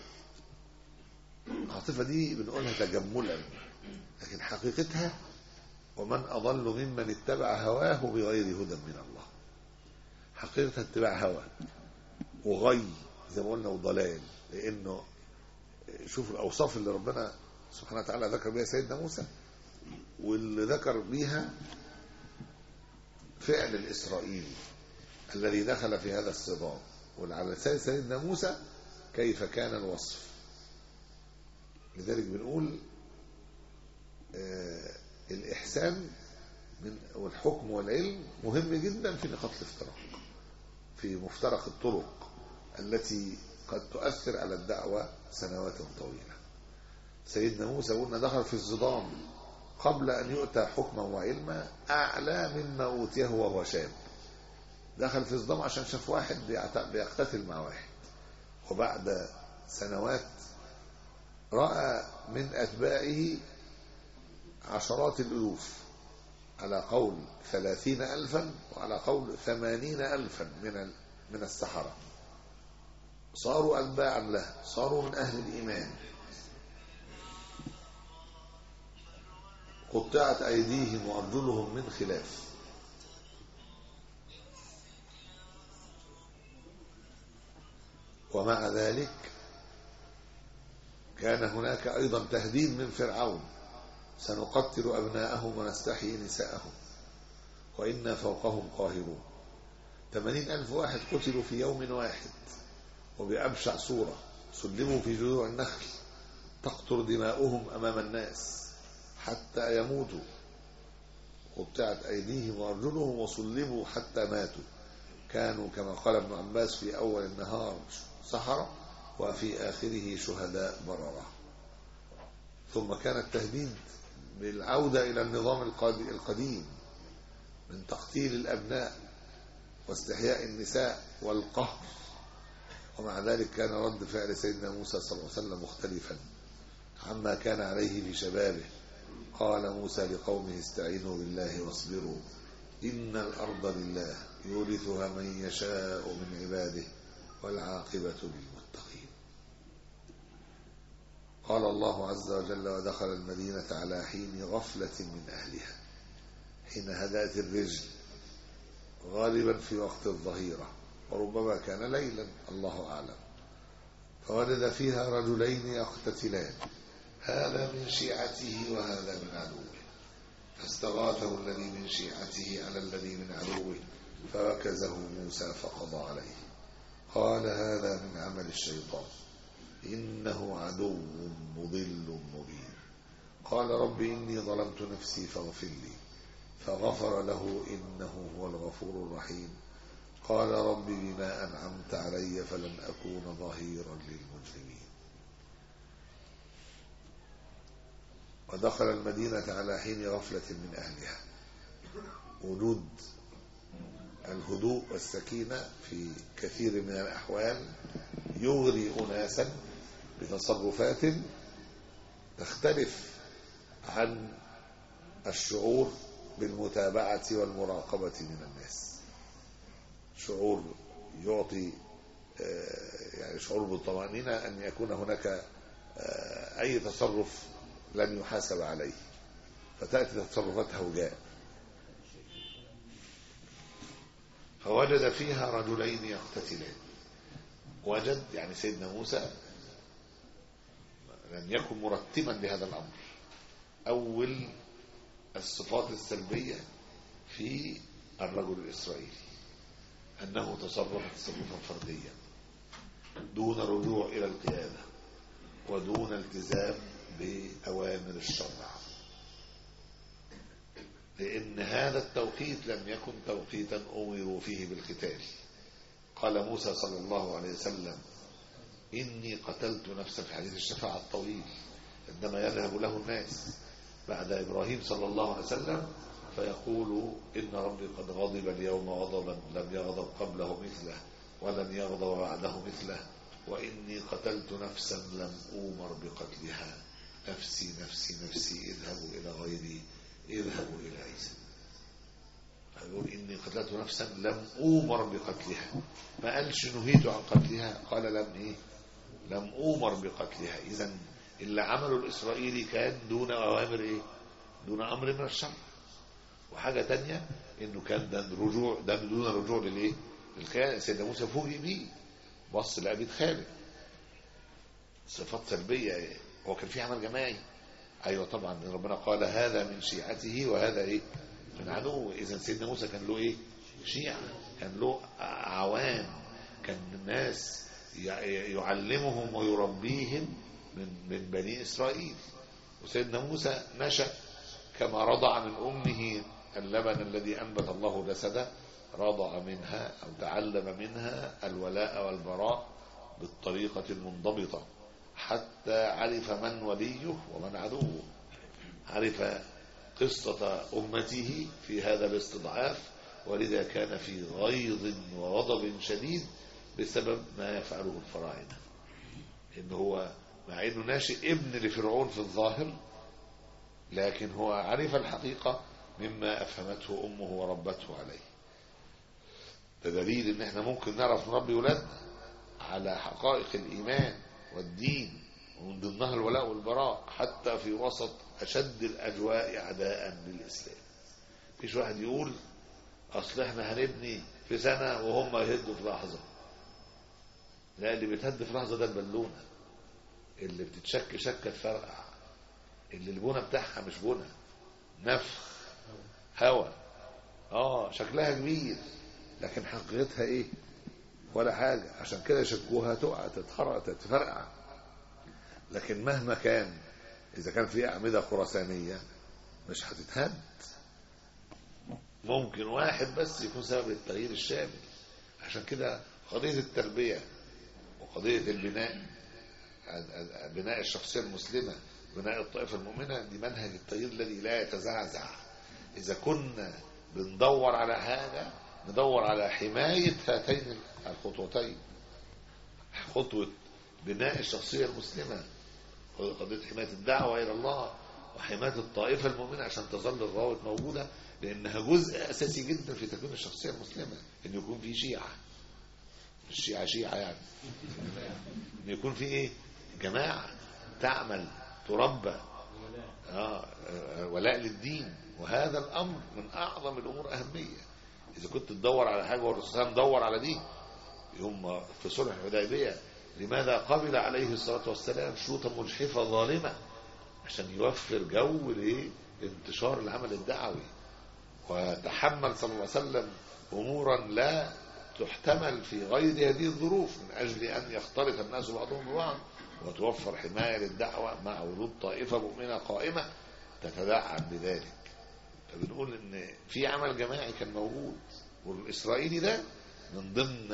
العاطفة دي بنقولها تجملا، لكن حقيقتها ومن أضل ممن اتبع هواه بغير هدى من الله. حقيقة اتباع هوى وغي زي ما قلنا وضلال، لأنه شوف الأوصاف اللي ربنا سبحانه وتعالى ذكر بها سيدنا موسى، واللي ذكر بها فعل الإسرائيلي الذي دخل في هذا الصدام، وعلى لسان سيدنا موسى كيف كان الوصف. لذلك بنقول آه الإحسان من والحكم والعلم مهم جدا في نقاط الافتراق، في مفترق الطرق التي قد تؤثر على الدعوة سنوات طويلة. سيدنا موسى قلنا دخل في الصدام قبل أن يؤتى حكما وعلما أعلى مما أوتيه وهو شاب. دخل في الصدام عشان شاف واحد بيقتتل مع واحد، وبعد سنوات رأى من أتباعه عشرات الألوف، على قول ثلاثين ألفا وعلى قول ثمانين ألفا من من السحرة، صاروا أتباعا له، صاروا من أهل الإيمان. قطعت أيديهم وأرجلهم من خلاف. ومع ذلك كان هناك أيضا تهديد من فرعون: سنقتل أبناءهم ونستحيي نساءهم وإنا فوقهم قاهرون. ثمانين ألف واحد قتلوا في يوم واحد وبأبشع صورة، سلموا في جذوع النخل تقطر دماؤهم أمام الناس حتى يموتوا. قطعت أيديهم وأرجلهم وصلبوا حتى ماتوا. كانوا كما قال ابن عباس في أول النهار سحرة وفي آخره شهداء بررة. ثم كان التهديد بالعودة إلى النظام القديم من تقتيل الأبناء واستحياء النساء والقهر. ومع ذلك كان رد فعل سيدنا موسى صلى الله عليه وسلم مختلفا عما كان عليه في شبابه. قال موسى لقومه: استعينوا بالله واصبروا إن الأرض لله يورثها من يشاء من عباده والعاقبة للمتقين. قال الله عز وجل: ودخل المدينة على حين غفلة من أهلها، حين هدأت الرجل، غالبا في وقت الظهيرة وربما كان ليلا الله أعلم. فوجد فيها رجلين يقتتلان، هذا من شيعته وهذا من عدوه، فاستغاثه الذي من شيعته على الذي من عدوه فوكزه موسى فقضى عليه. قال: هذا من عمل الشيطان إنه عدو مضل مبين. قال: رب إني ظلمت نفسي فاغفر لي، فغفر له إنه هو الغفور الرحيم. قال: رب بما أنعمت علي فلن أكون ظهيرا للمجرمين. ودخل المدينة على حين غفلة من أهلها. وجود الهدوء والسكينة في كثير من الأحوال يغري أناسا بتصرفات تختلف عن الشعور بالمتابعة والمراقبة من الناس. شعور يعطي يعني شعور بالطمأنينة أن يكون هناك أي تصرف لن يحاسب عليه، فتأتي تصرفات هوجاء. فوجد فيها رجلين يقتتلان. وجد يعني سيدنا موسى لم يكن مرتبا لهذا الأمر. أول الصفات السلبية في الرجل الإسرائيلي أنه تصرف تصرفا فرديا دون رجوع إلى القيادة ودون التزام بأوامر الشرع، لأن هذا التوقيت لم يكن توقيتا أمروا فيه بالقتال. قال موسى صلى الله عليه وسلم: إني قتلت نفسا، في حديث الشفاعة الطويل عندما يذهب له الناس بعد إبراهيم صلى الله عليه وسلم فيقول: إن ربي قد غضب اليوم غضبا لم يغضب قبله مثله ولن يغضب بعده مثله وإني قتلت نفسا لم أؤمر بقتلها، نفسي نفسي نفسي اذهبوا إلى غيري، اذهبوا إلى عيسى. يقول إني قتلت نفسا لم أؤمر بقتلها، ما قالش نهيت عن قتلها، قال لم إيه لم أؤمر بقتلها. إذن اللي عمله الإسرائيلي كان دون أوامر إيه دون أمر من الشرع. وحاجة تانية إنه كان ده رجوع ده دون رجوع للإيه للخيانة. سيدنا موسى فوجئ بيه، بص لأبي خالد، صفات سلبية. هو كان في عمل جماعي، أيوة طبعا ربنا قال هذا من شيعته وهذا إيه من عدوه. إذن سيدنا موسى كان له إيه شيعة، كان له عوام، كان الناس يعلمهم ويربيهم من من بني إسرائيل. وسيدنا موسى نشأ كما رضع من أمه اللبن الذي أنبت الله جسده، رضع منها أو تعلم منها الولاء والبراء بالطريقة المنضبطة، حتى عرف من وليه ومن عدوه، عرف قصة أمته في هذا الاستضعاف، ولذا كان في غيظ وغضب شديد بسبب ما يفعله الفراعنة. إن هو مع إنه ناشئ ابن لفرعون في الظاهر، لكن هو عرف الحقيقة مما أفهمته أمه وربته عليه. ده دليل إن إحنا ممكن نعرف نربي ولادنا على حقائق الإيمان والدين، ومن ضمنها الولاء والبراء، حتى في وسط أشد الأجواء عداء للإسلام. فيش واحد يقول أصل إحنا هنبني في سنة وهم يهدوا في لحظة. لا، اللي بتهد في لحظة ده البالونة اللي بتتشك شكة فرقع، اللي البنى بتاعها مش بنى، نفخ هوا، اه شكلها كبير لكن حقيقتها ايه ولا حاجة. عشان كده يشكوها تقع تتحرق تتفرقع. لكن مهما كان اذا كان في اعمدة خرسانية مش هتتهد. ممكن واحد بس يكون سبب التغيير الشامل. عشان كده قضية التربية وقضية البناء، بناء الشخصية المسلمة، بناء الطائفة المؤمنة، دي منهج التغيير الذي لا يتزعزع. إذا كنا بندور على حاجة ندور على حماية هاتين الخطوتين، خطوة بناء الشخصية المسلمة، قضية حماية الدعوة إلى الله وحماية الطائفة المؤمنة عشان تظل الروابط موجودة، لأنها جزء أساسي جدا في تكوين الشخصية المسلمة. إن يكون في شيعة، مش شيعة شيعة يعني، إن يكون في إيه جماعة تعمل تربى آه ولاء للدين. وهذا الأمر من أعظم الأمور أهمية. إذا كنت تدور على حاجة والرسول صلى الله عليه وسلم دور على دي يوم في صلح الحديبية، لماذا قبل عليه الصلاة والسلام شروطا مجحفة ظالمة؟ عشان يوفر جو لانتشار العمل الدعوي. وتحمل صلى الله عليه وسلم أمورا لا تحتمل في غير هذه الظروف من أجل أن يختلط الناس بعضهم ببعض وتوفر حماية للدعوة مع وجود طائفة مؤمنة قائمة تتدعم بذلك. فبنقول إن في عمل جماعي كان موجود، والإسرائيلي ده من ضمن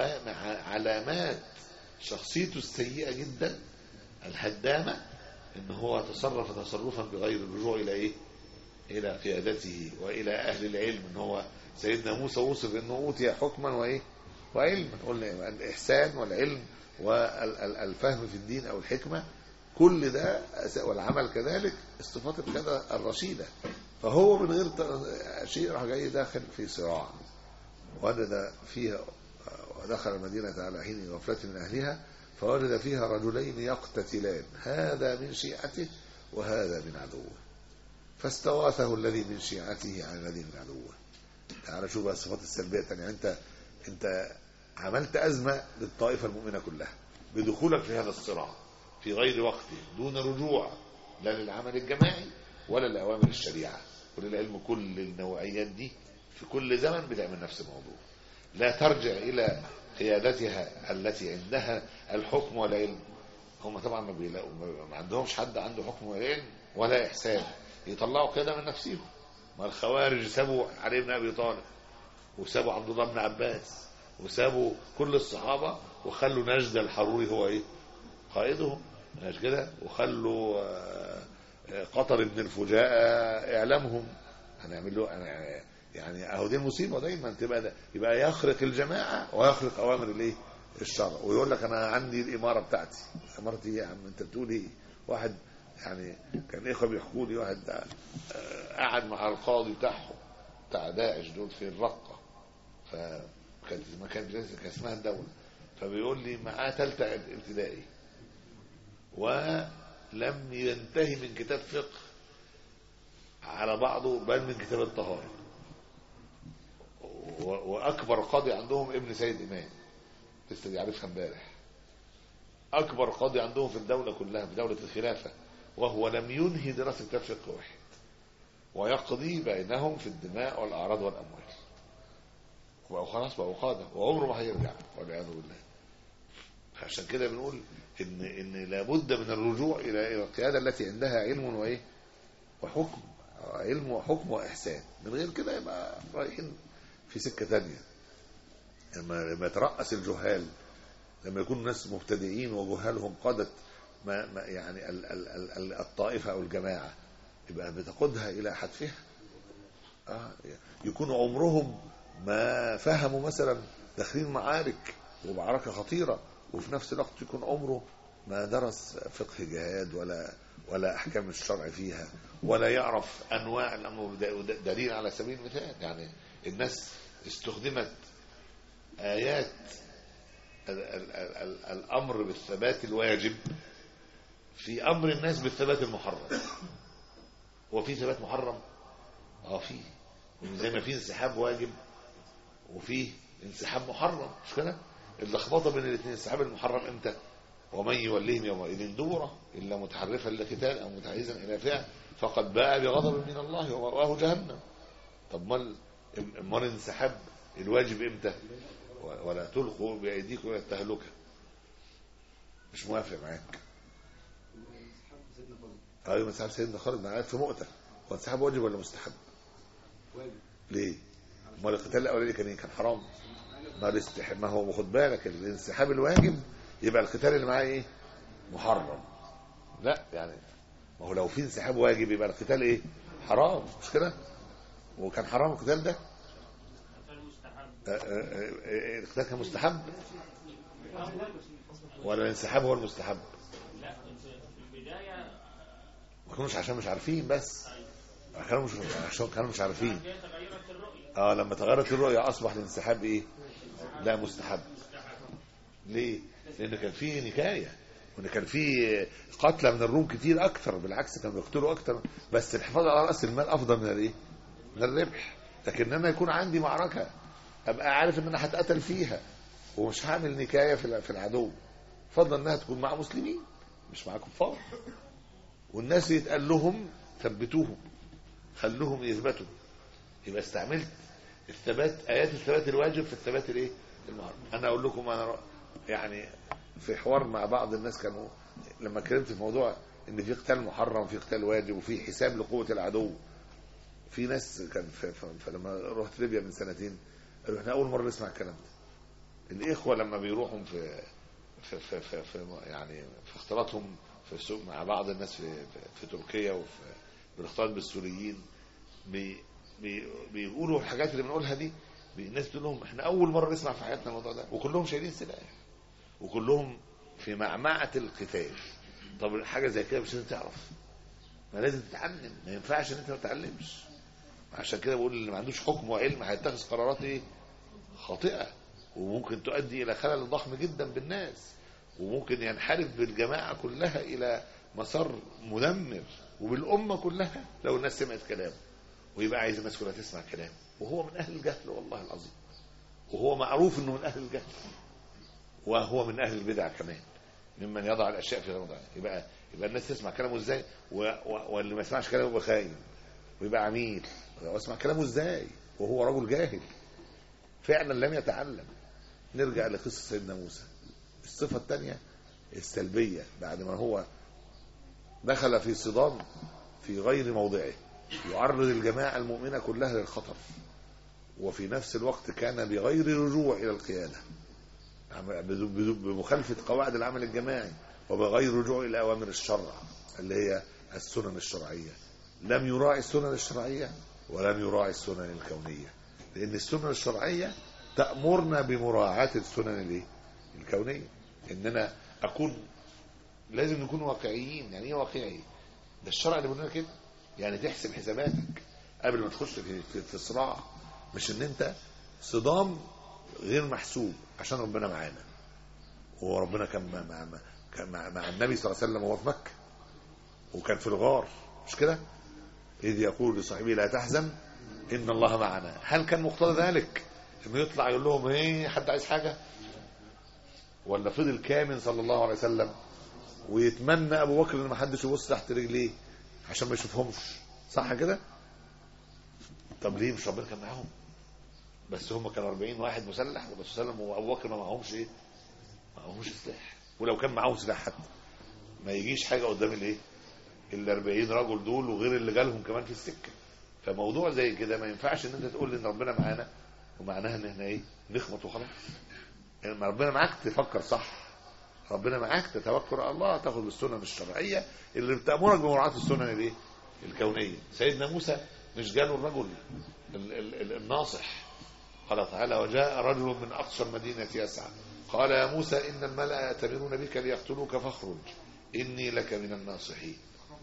علامات شخصيته السيئة جدا الهدامة إن هو تصرف تصرفا بغير الرجوع إلى إيه؟ إلى قيادته وإلى أهل العلم. إن هو سيدنا موسى وصف إنه أوتي حكما وإيه وعلما. قلنا الإحسان والعلم والفهم في الدين أو الحكمة، كل ده والعمل كذلك الصفات الكذا الرشيدة. فهو من غير شيء راح جاي داخل في صراع وجد فيها، ودخل المدينة على حين غفلة من أهلها فوجد فيها رجلين يقتتلان، هذا من شيعته وهذا من عدوه، فاستغاثه الذي من شيعته على الذي من عدوه. تعال شوف بقى الصفات السلبية. يعني انت انت عملت أزمة للطائفة المؤمنة كلها بدخولك في هذا الصراع في غير وقته دون رجوع لا للعمل الجماعي ولا لأوامر الشريعة. وللعلم كل النوعيات دي في كل زمن بتعمل نفس الموضوع، لا ترجع إلى قيادتها التي عندها الحكم والعلم. هم طبعا ما بيلاقوا، ما عندهمش حد عنده حكم وعلم ولا إحسان يطلعوا كده من نفسهم. ما الخوارج سابوا علي بن أبي طالب وسابوا عبد الله بن عباس وسابوا كل الصحابة وخلوا نجد الحروري هو ايه قائدهم، مش كده؟ وخلوا قطر بن الفجاء اعلامهم. هنعمل له يعني اهو دي المصيبه دايما تبقى ده، يبقى يخرق الجماعه ويخرق اوامر الايه الشرع، ويقول لك انا عندي الاماره بتاعتي. امارتي ايه يا عم انت بتقول ايه؟ واحد يعني كان اخوه بيحكوا لي، واحد قعد مع القاضي بتاعهم بتاع داعش دول في الرقه، فكانت ما كانت كان اسمها الدوله، فبيقول لي معاه ثالثه ابتدائي ولم ينتهي من كتاب فقه على بعضه بل من كتاب الطهاره، واكبر قاضي عندهم ابن سيد امام لسه بيعرفها امبارح، اكبر قاضي عندهم في الدوله كلها في دوله الخلافه، وهو لم ينهي دراسه كتاب فقه واحد، ويقضي بينهم في الدماء والاعراض والاموال، وبقوا خلاص بقوا قاده وعمره ما هيرجع والعياذ بالله. عشان كده بنقول ان ان لابد من الرجوع الى القياده التي عندها علم وايه وحكم، علم وحكم واحسان. من غير كده يبقى رايحين في سكه ثانيه. لما لما يترأس الجهال، لما يكون ناس مبتدئين وجهالهم قادت ما ما يعني ال ال ال الطائفه او الجماعه، يبقى بتقودها الى حتفها. اه يكون عمرهم ما فهموا مثلا داخلين معارك ومعركه خطيره، وفي نفس الوقت يكون عمره ما درس فقه جهاد ولا ولا احكام الشرع فيها، ولا يعرف انواع الامر. دليل على سبيل المثال، يعني الناس استخدمت ايات ال ال ال الامر بالثبات الواجب في امر الناس بالثبات المحرم. هو في ثبات محرم؟ اه فيه، زي ما في انسحاب واجب وفيه انسحاب محرم، مش كده؟ اللخبطه بين الاثنين. الانسحاب المحرم امتى؟ ومن يوليهم يومئذ دبره الا متحرفا لقتال او متحيزا الى فعل فقد باء بغضب من الله ومأواه جهنم. طب ما امال انسحاب الواجب امتى؟ ولا تلقوا بايديكم الى التهلكه. مش موافق معاك. ايوه انسحاب سيدنا خالد معاك في مؤتة، هو انسحاب واجب ولا مستحب؟ واجب. ليه؟ امال القتال الاولاني كان كان حرام؟ ما الاستحب، ما هو خد بالك الانسحاب الواجب يبقى القتال اللي معاه ايه؟ محرم. لا يعني ما هو لو في انسحاب واجب يبقى القتال ايه؟ حرام، مش كده؟ وكان حرام القتال ده؟ القتال كان مستحب ولا الانسحاب هو المستحب؟ لا في البدايه ما كانوش عشان مش عارفين، بس كانوا مش عشان كانوا مش عارفين. تغيرت الرؤيه. اه لما تغيرت الرؤيه اصبح الانسحاب ايه؟ لا مستحب. ليه؟ لان كان فيه نكايه، وان كان فيه قتلى من الروم كتير اكتر، بالعكس كانوا بيقتلوا اكتر، بس الحفاظ على راس المال افضل من الايه؟ من الربح. لكن انا يكون عندي معركه ابقى عارف ان انا هتقتل فيها ومش هعمل نكايه في العدو، فضلا انها تكون مع مسلمين مش مع كفار، والناس يتقال لهم ثبتوهم خلوهم يثبتوا، يبقى استعملت الثبات، ايات الثبات الواجب في الثبات الايه؟ المحرم. انا اقول لكم انا يعني في حوار مع بعض الناس كانوا لما اتكلمت في موضوع ان في قتال محرم وفي قتال واجب وفي حساب لقوه العدو، في ناس كان في فلما رحت ليبيا من سنتين قالوا احنا اول مره نسمع الكلام ده. الاخوه لما بيروحوا في في في, في, في يعني في اختلاطهم في السوق مع بعض الناس في في, في تركيا وفي بالاختلاط بالسوريين بي بي بيقولوا الحاجات اللي بنقولها دي، الناس بتقول لهم احنا اول مره نسمع في حياتنا الموضوع ده، وكلهم شايلين سلاح وكلهم في معمعه القتال. طب حاجه زي كده مش لازم تعرف، ما لازم تتعلم، ما ينفعش ان انت ما تتعلمش. عشان كده بقول اللي ما عندوش حكم وعلم هيتخذ قرارات ايه؟ خاطئه، وممكن تؤدي الى خلل ضخم جدا بالناس، وممكن ينحرف بالجماعه كلها الى مسار مدمر وبالامه كلها لو الناس سمعت كلامه، ويبقى عايز الناس كلها تسمع كلامه وهو من اهل الجهل والله العظيم، وهو معروف انه من اهل الجهل، وهو من اهل البدع كمان، ممن يضع الاشياء في غير موضعها. يبقى يبقى الناس تسمع كلامه ازاي؟ واللي ما يسمعش كلامه يبقى خاين ويبقى عميل. واسمع كلامه ازاي وهو رجل جاهل فعلا لم يتعلم؟ نرجع لقصه سيدنا موسى. الصفه الثانيه السلبيه، بعد ما هو دخل في صدام في غير موضعه يعرض الجماعه المؤمنه كلها للخطر، وفي نفس الوقت كان بغير رجوع الى القياده بمخالفه قواعد العمل الجماعي، وبغير رجوع الى اوامر الشرع اللي هي السنن الشرعيه. لم يراعي السنن الشرعيه ولم يراعي السنن الكونيه، لان السنن الشرعيه تأمرنا بمراعاة السنن الكونية، ان انا اكون لازم نكون واقعيين. يعني ايه واقعي؟ ده الشرع اللي بيقول لنا كده، يعني تحسب حساباتك قبل ما تخش في في, في الصراع، مش ان انت صدام غير محسوب عشان ربنا معانا. وربنا كان مع, مع, كان مع, مع النبي صلى الله عليه وسلم وهو في مكة، وكان في الغار، مش كده؟ إذ يقول لصاحبه لا تحزن إن الله معنا. هل كان مقتضى ذلك إنه يطلع يقول لهم إيه حد عايز حاجة؟ ولا فضل كامل صلى الله عليه وسلم ويتمنى أبو بكر إن ما حدش يبص تحت رجليه عشان ما يشوفهمش؟ صح كده؟ طب ليه مش ربنا كان معاهم؟ بس هم كانوا أربعين واحد مسلح، والرسول صلى الله عليه وسلم وأبو بكر ما معهمش إيه؟ ما معهمش سلاح. ولو كان معاهم سلاح حتى ما يجيش حاجة قدام الإيه؟ ال أربعين رجل دول وغير اللي جالهم كمان في السكة. فموضوع زي كده ما ينفعش ان انت تقول ان ربنا معانا ومعناها ان احنا ايه نخبط وخلاص. يعني ربنا معاك تفكر صح، ربنا معاك تتوكل على الله، تاخد بالسنن الشرعيه اللي بتامرك بمراعاه السنن الايه الكونيه. سيدنا موسى مش جاله الرجل ال ال ال الناصح، قال تعالى وجاء رجل من اقصى المدينه يسعى قال يا موسى ان الملأ يأتمرون بك ليقتلوك فاخرج اني لك من الناصحين.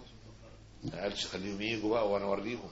ما قالش خليهم ييجوا بقى وانا اوريهم،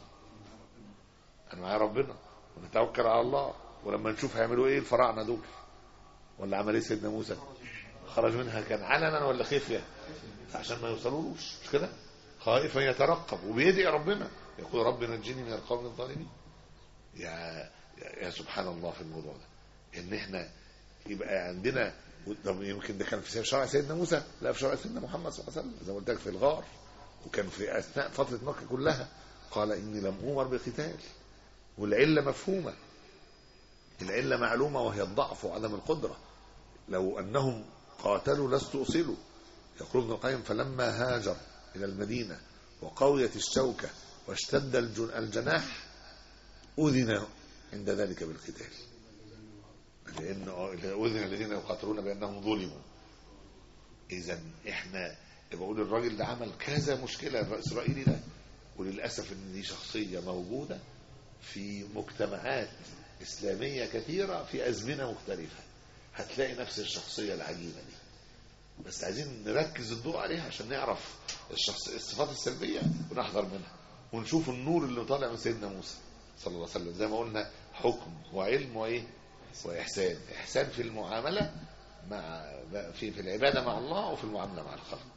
انا معايا ربنا ونتوكل على الله، ولما نشوف هيعملوا ايه الفراعنه دول. ولا عمل ايه سيدنا موسى؟ خرج منها كان علنا ولا خفيه عشان ما يوصلولوش، مش كده؟ خائفا يترقب وبيدعي ربنا يقول رب نجني من القوم الظالمين. يا يا سبحان الله في الموضوع ده ان احنا يبقى عندنا. طب يمكن ده كان في شرع سيدنا موسى؟ لا، في شرع سيدنا محمد صلى الله عليه وسلم زي ما قلت لك في الغار، وكان في اثناء فتره مكه كلها قال اني لم امر بقتال. والعله مفهومه، العله معلومه وهي الضعف وعدم القدره. لو انهم قاتلوا لست اصلوا. يقول ابن القيم فلما هاجر الى المدينه وقويت الشوكه واشتد الجناح اذن عند ذلك بالقتال، لان اذن الذين يقاتلون بانهم ظلموا. اذا احنا بقول الراجل ده عمل كذا مشكله الاسرائيلي ده، وللاسف ان دي شخصيه موجوده في مجتمعات اسلاميه كثيره في ازمنه مختلفه. هتلاقي نفس الشخصيه العجيبه دي، بس عايزين نركز الضوء عليها عشان نعرف الشخص الصفات السلبيه ونحذر منها، ونشوف النور اللي طالع من سيدنا موسى صلى الله عليه وسلم. زي ما قلنا حكم وعلم وايه واحسان. احسان في المعامله مع في في العباده مع الله وفي المعامله مع الخلق.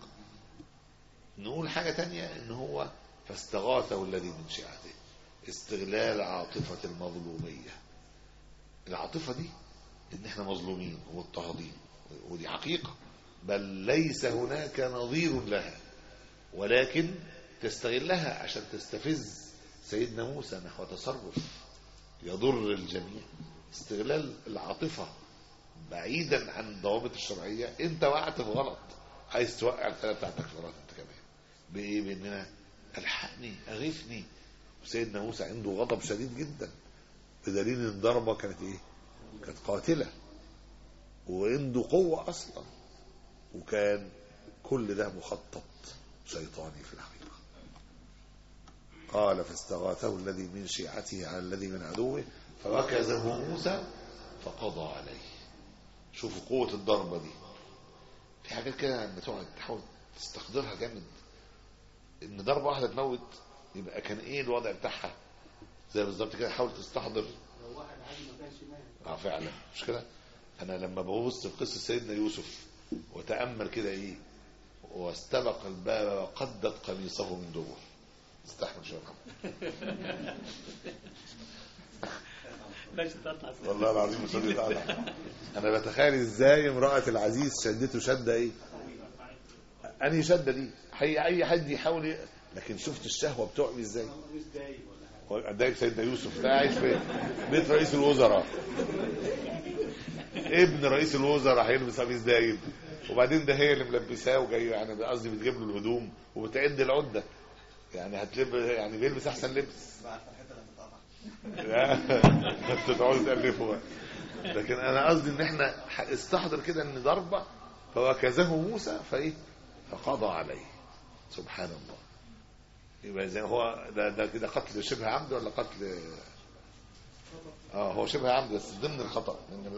نقول حاجه تانية ان هو فاستغاثه الذي من شيعته، استغلال عاطفه المظلوميه. العاطفه دي ان احنا مظلومين ومضطهدين، ودي حقيقه، بل ليس هناك نظير لها، ولكن تستغلها عشان تستفز سيدنا موسى نحو تصرف يضر الجميع. استغلال العاطفه بعيدا عن الضوابط الشرعيه. انت وقعت في غلط، عايز توقع الفئه بتاعتك في غلط انت كمان. بايه؟ باننا الحقني اغثني. سيدنا موسى عنده غضب شديد جدا، بدليل ان الضربه كانت ايه؟ كانت قاتله، وعنده قوه اصلا، وكان كل ده مخطط شيطاني في الحقيقه. قال فاستغاثه الذي من شيعته على الذي من عدوه فوكزه موسى فقضى عليه. شوفوا قوه الضربه دي. في حاجات كده لما تقعد تحاول تستقدرها جامد، ان ضربه واحده تموت، يبقى كان ايه الوضع بتاعها؟ زي بالظبط كده حاول تستحضر لو واحد عادي ما كانش مات. اه فعلا مش كده. انا لما ببص في قصه سيدنا يوسف وتامل كده ايه، واستبق الباب وقدت قميصه من دبر. استحمل شويه باش تطلع والله العظيم مش راضي يطلع. انا بتخيل ازاي امراه العزيز شدته شده ايه، انهي شده دي حي اي حد يحاول ي... لكن شفت الشهوه بتعمي ازاي. قدامك سيدنا يوسف ده عايش في بيت رئيس الوزراء، ابن رئيس الوزراء هيلبس قميص دايب، وبعدين ده هي اللي ملبساه وجاي، يعني قصدي بتجيب له الهدوم وبتعد العده، يعني هتلب يعني بيلبس احسن لبس. انتوا تقعدوا تالفوا. لكن انا قصدي ان احنا استحضر كده ان ضربه فوكزه موسى فايه فقضى عليه. سبحان الله. يبقى زي هو ده ده كده قتل شبه عمد ولا قتل؟ اه هو شبه عمد بس ضمن الخطا، لان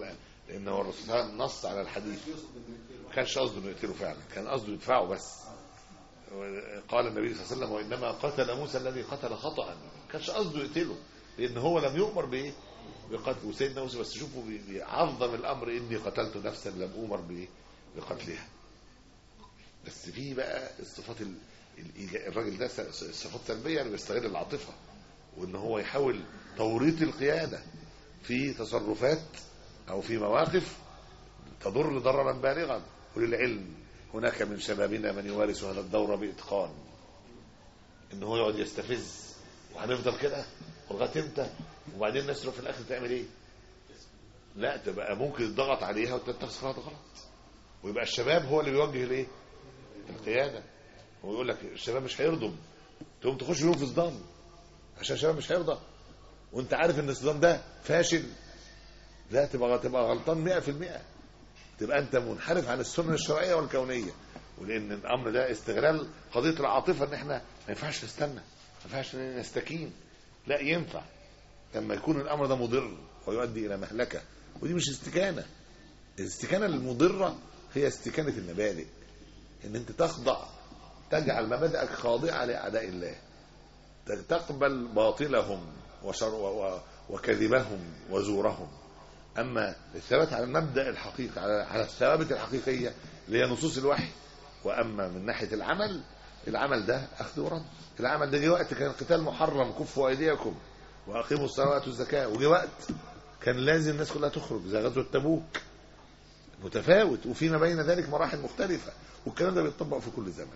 لان هو الرسول صلى الله عليه وسلم نص على الحديث، ما كانش قصده انه يقتله فعلا، كان قصده يدفعه بس. قال النبي صلى الله عليه وسلم وانما قتل موسى الذي قتل خطأ، ما كانش قصده يقتله لان هو لم يؤمر بايه بقتل. وسيدنا موسى بس شوفوا بيعظم الامر، اني قتلت نفسا لم اومر بايه بقتلها. بس في بقى الصفات الراجل ده صفات سلبيه، اللي بيستغل العاطفه وان هو يحاول توريط القياده في تصرفات او في مواقف تضر ضررا بالغا. وللعلم هناك من شبابنا من يمارس هذا الدور باتقان، ان هو يقعد يستفز وهنفضل كده لغايه امتى، وبعدين الناس تروح في الاخر تعمل ايه؟ لا، تبقى ممكن يضغط عليها وتتخذ قرارات غلط، ويبقى الشباب هو اللي بيوجه الايه؟ القياده. ويقول لك الشباب مش هيرضوا، تقوم تخش لهم في صدام عشان الشباب مش هيرضى وانت عارف ان الصدام ده فاشل. لا، تبقى تبقى غلطان مئة في المئة، تبقى انت منحرف عن السنه الشرعيه والكونيه. ولان الامر ده استغلال قضيه العاطفه، ان احنا ما ينفعش نستنى، ما ينفعش نستكين، لا ينفع لما يكون الامر ده مضر ويؤدي الى مهلكه. ودي مش استكانه. الاستكانه المضره هي استكانه المبادئ، ان انت تخضع، تجعل مبادئك خاضعه لاعداء الله، تقبل باطلهم وشر وكذبهم وزورهم. اما الثبات على المبدا الحقيقي، على الثوابت الحقيقيه اللي هي نصوص الوحي. واما من ناحيه العمل، العمل ده اخذ ورد. العمل ده جه وقت كان القتال محرم، كفوا ايديكم واقيموا الصلاه واتوا الزكاه، وجه وقت كان لازم الناس كلها تخرج زي غزوه تبوك. متفاوت، وفيما بين ذلك مراحل مختلفه، والكلام ده بيتطبق في كل زمن.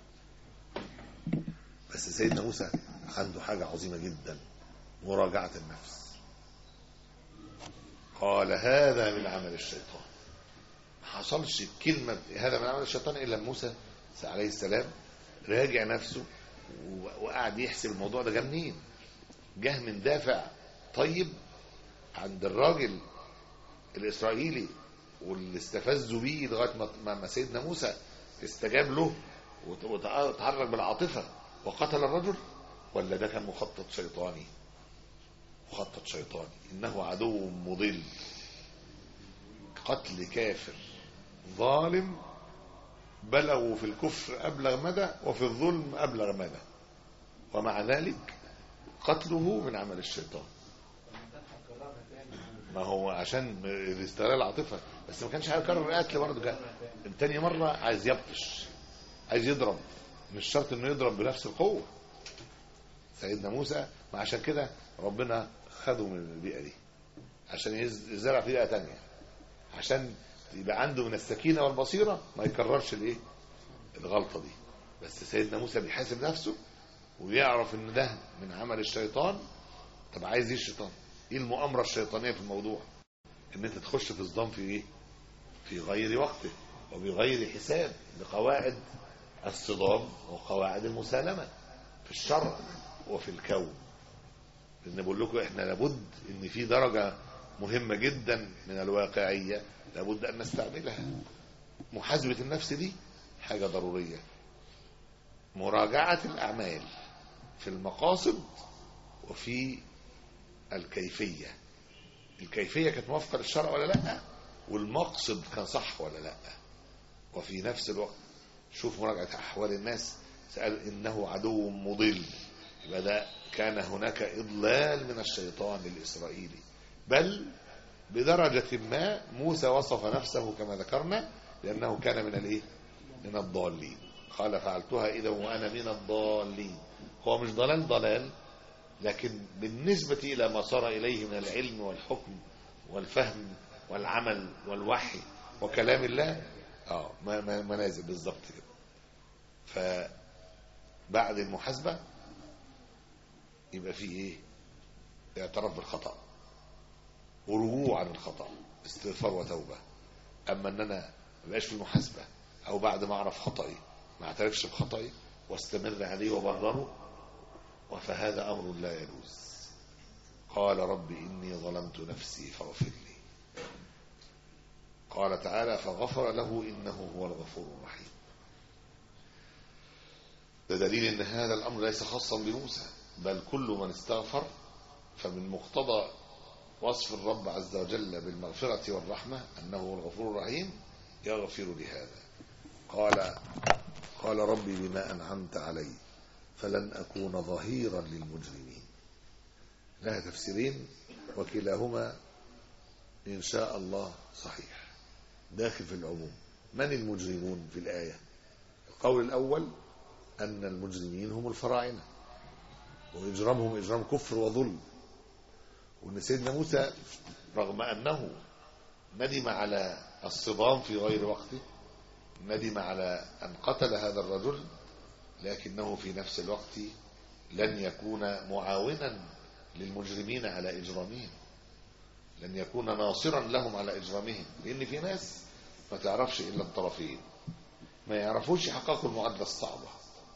بس سيدنا موسى عنده حاجه عظيمه جدا، مراجعه النفس. قال هذا من عمل الشيطان. ما حصلش كلمه هذا من عمل الشيطان الا موسى عليه السلام راجع نفسه وقعد يحسب الموضوع ده جه منين. جه من دافع طيب عند الراجل الاسرائيلي، واللي استفزوا بيه لغايه ما سيدنا موسى استجاب له وتحرك بالعاطفه وقتل الرجل، ولا ده كان مخطط شيطاني؟ مخطط شيطاني. انه عدو مضل، قتل كافر ظالم بلغوا في الكفر ابلغ مدى وفي الظلم ابلغ مدى، ومع ذلك قتله من عمل الشيطان. ما هو عشان استغلال العاطفه، بس ما كانش هيكرر القتل برضه. تاني مره عايز يبطش، عايز يضرب، مش شرط انه يضرب بنفس القوه سيدنا موسى. ما عشان كده ربنا خده من البيئه دي عشان يزرع في بيئه تانية، عشان يبقى عنده من السكينه والبصيره ما يكررش الايه الغلطه دي. بس سيدنا موسى بيحاسب نفسه ويعرف ان ده من عمل الشيطان. طب عايز ايه الشيطان؟ ايه المؤامره الشيطانيه في الموضوع؟ ان انت تخش في صدام في ايه؟ في غير وقته وبغير حساب، لقواعد الصدام وقواعد المسالمه في الشرع وفي الكون. لان بقول لكم احنا لابد ان في درجه مهمه جدا من الواقعيه لابد ان نستعملها. محاسبه النفس دي حاجه ضروريه. مراجعه الاعمال في المقاصد وفي الكيفيه. الكيفيه كانت موافقه للشرع ولا لا، والمقصد كان صح ولا لا. وفي نفس الوقت شوف مراجعه احوال الناس. سأل انه عدو مضل، يبقى ده كان هناك اضلال من الشيطان الاسرائيلي. بل بدرجه ما موسى وصف نفسه كما ذكرنا لانه كان من الايه من الضالين. قال فعلتها اذا وانا من الضالين. هو مش ضلال ضلال، لكن بالنسبه الى ما صار اليه من العلم والحكم والفهم والعمل والوحي وكلام الله اه منازل بالظبط كده. فبعد المحاسبه يبقى فيه ايه؟ اعتراف بالخطأ ورجوع عن الخطأ، استغفار وتوبة. اما ان انا ما بقاش في المحاسبة او بعد ما اعرف خطأي ما اعترفش بخطأي واستمر عليه وبرره، فهذا امر لا يجوز. قال رب اني ظلمت نفسي فاغفر لي. قال تعالى فغفر له انه هو الغفور الرحيم. ده دليل ان هذا الامر ليس خاصا بموسى، بل كل من استغفر فمن مقتضى وصف الرب عز وجل بالمغفرة والرحمة أنه الغفور الرحيم يغفر لهذا. قال قال ربي بما أنعمت علي فلن أكون ظهيرا للمجرمين. لها تفسيرين وكلاهما إن شاء الله صحيح، داخل في العموم. من المجرمون في الآية؟ القول الأول أن المجرمين هم الفراعنة، وإجرامهم إجرام كفر وظلم، وأن سيدنا موسى رغم أنه ندم على الصدام في غير وقته، ندم على أن قتل هذا الرجل، لكنه في نفس الوقت لن يكون معاونا للمجرمين على إجرامهم، لن يكون ناصرا لهم على إجرامهم، لأن في ناس ما تعرفش إلا الطرفين، ما يعرفوش يحققوا المعادلة الصعبة،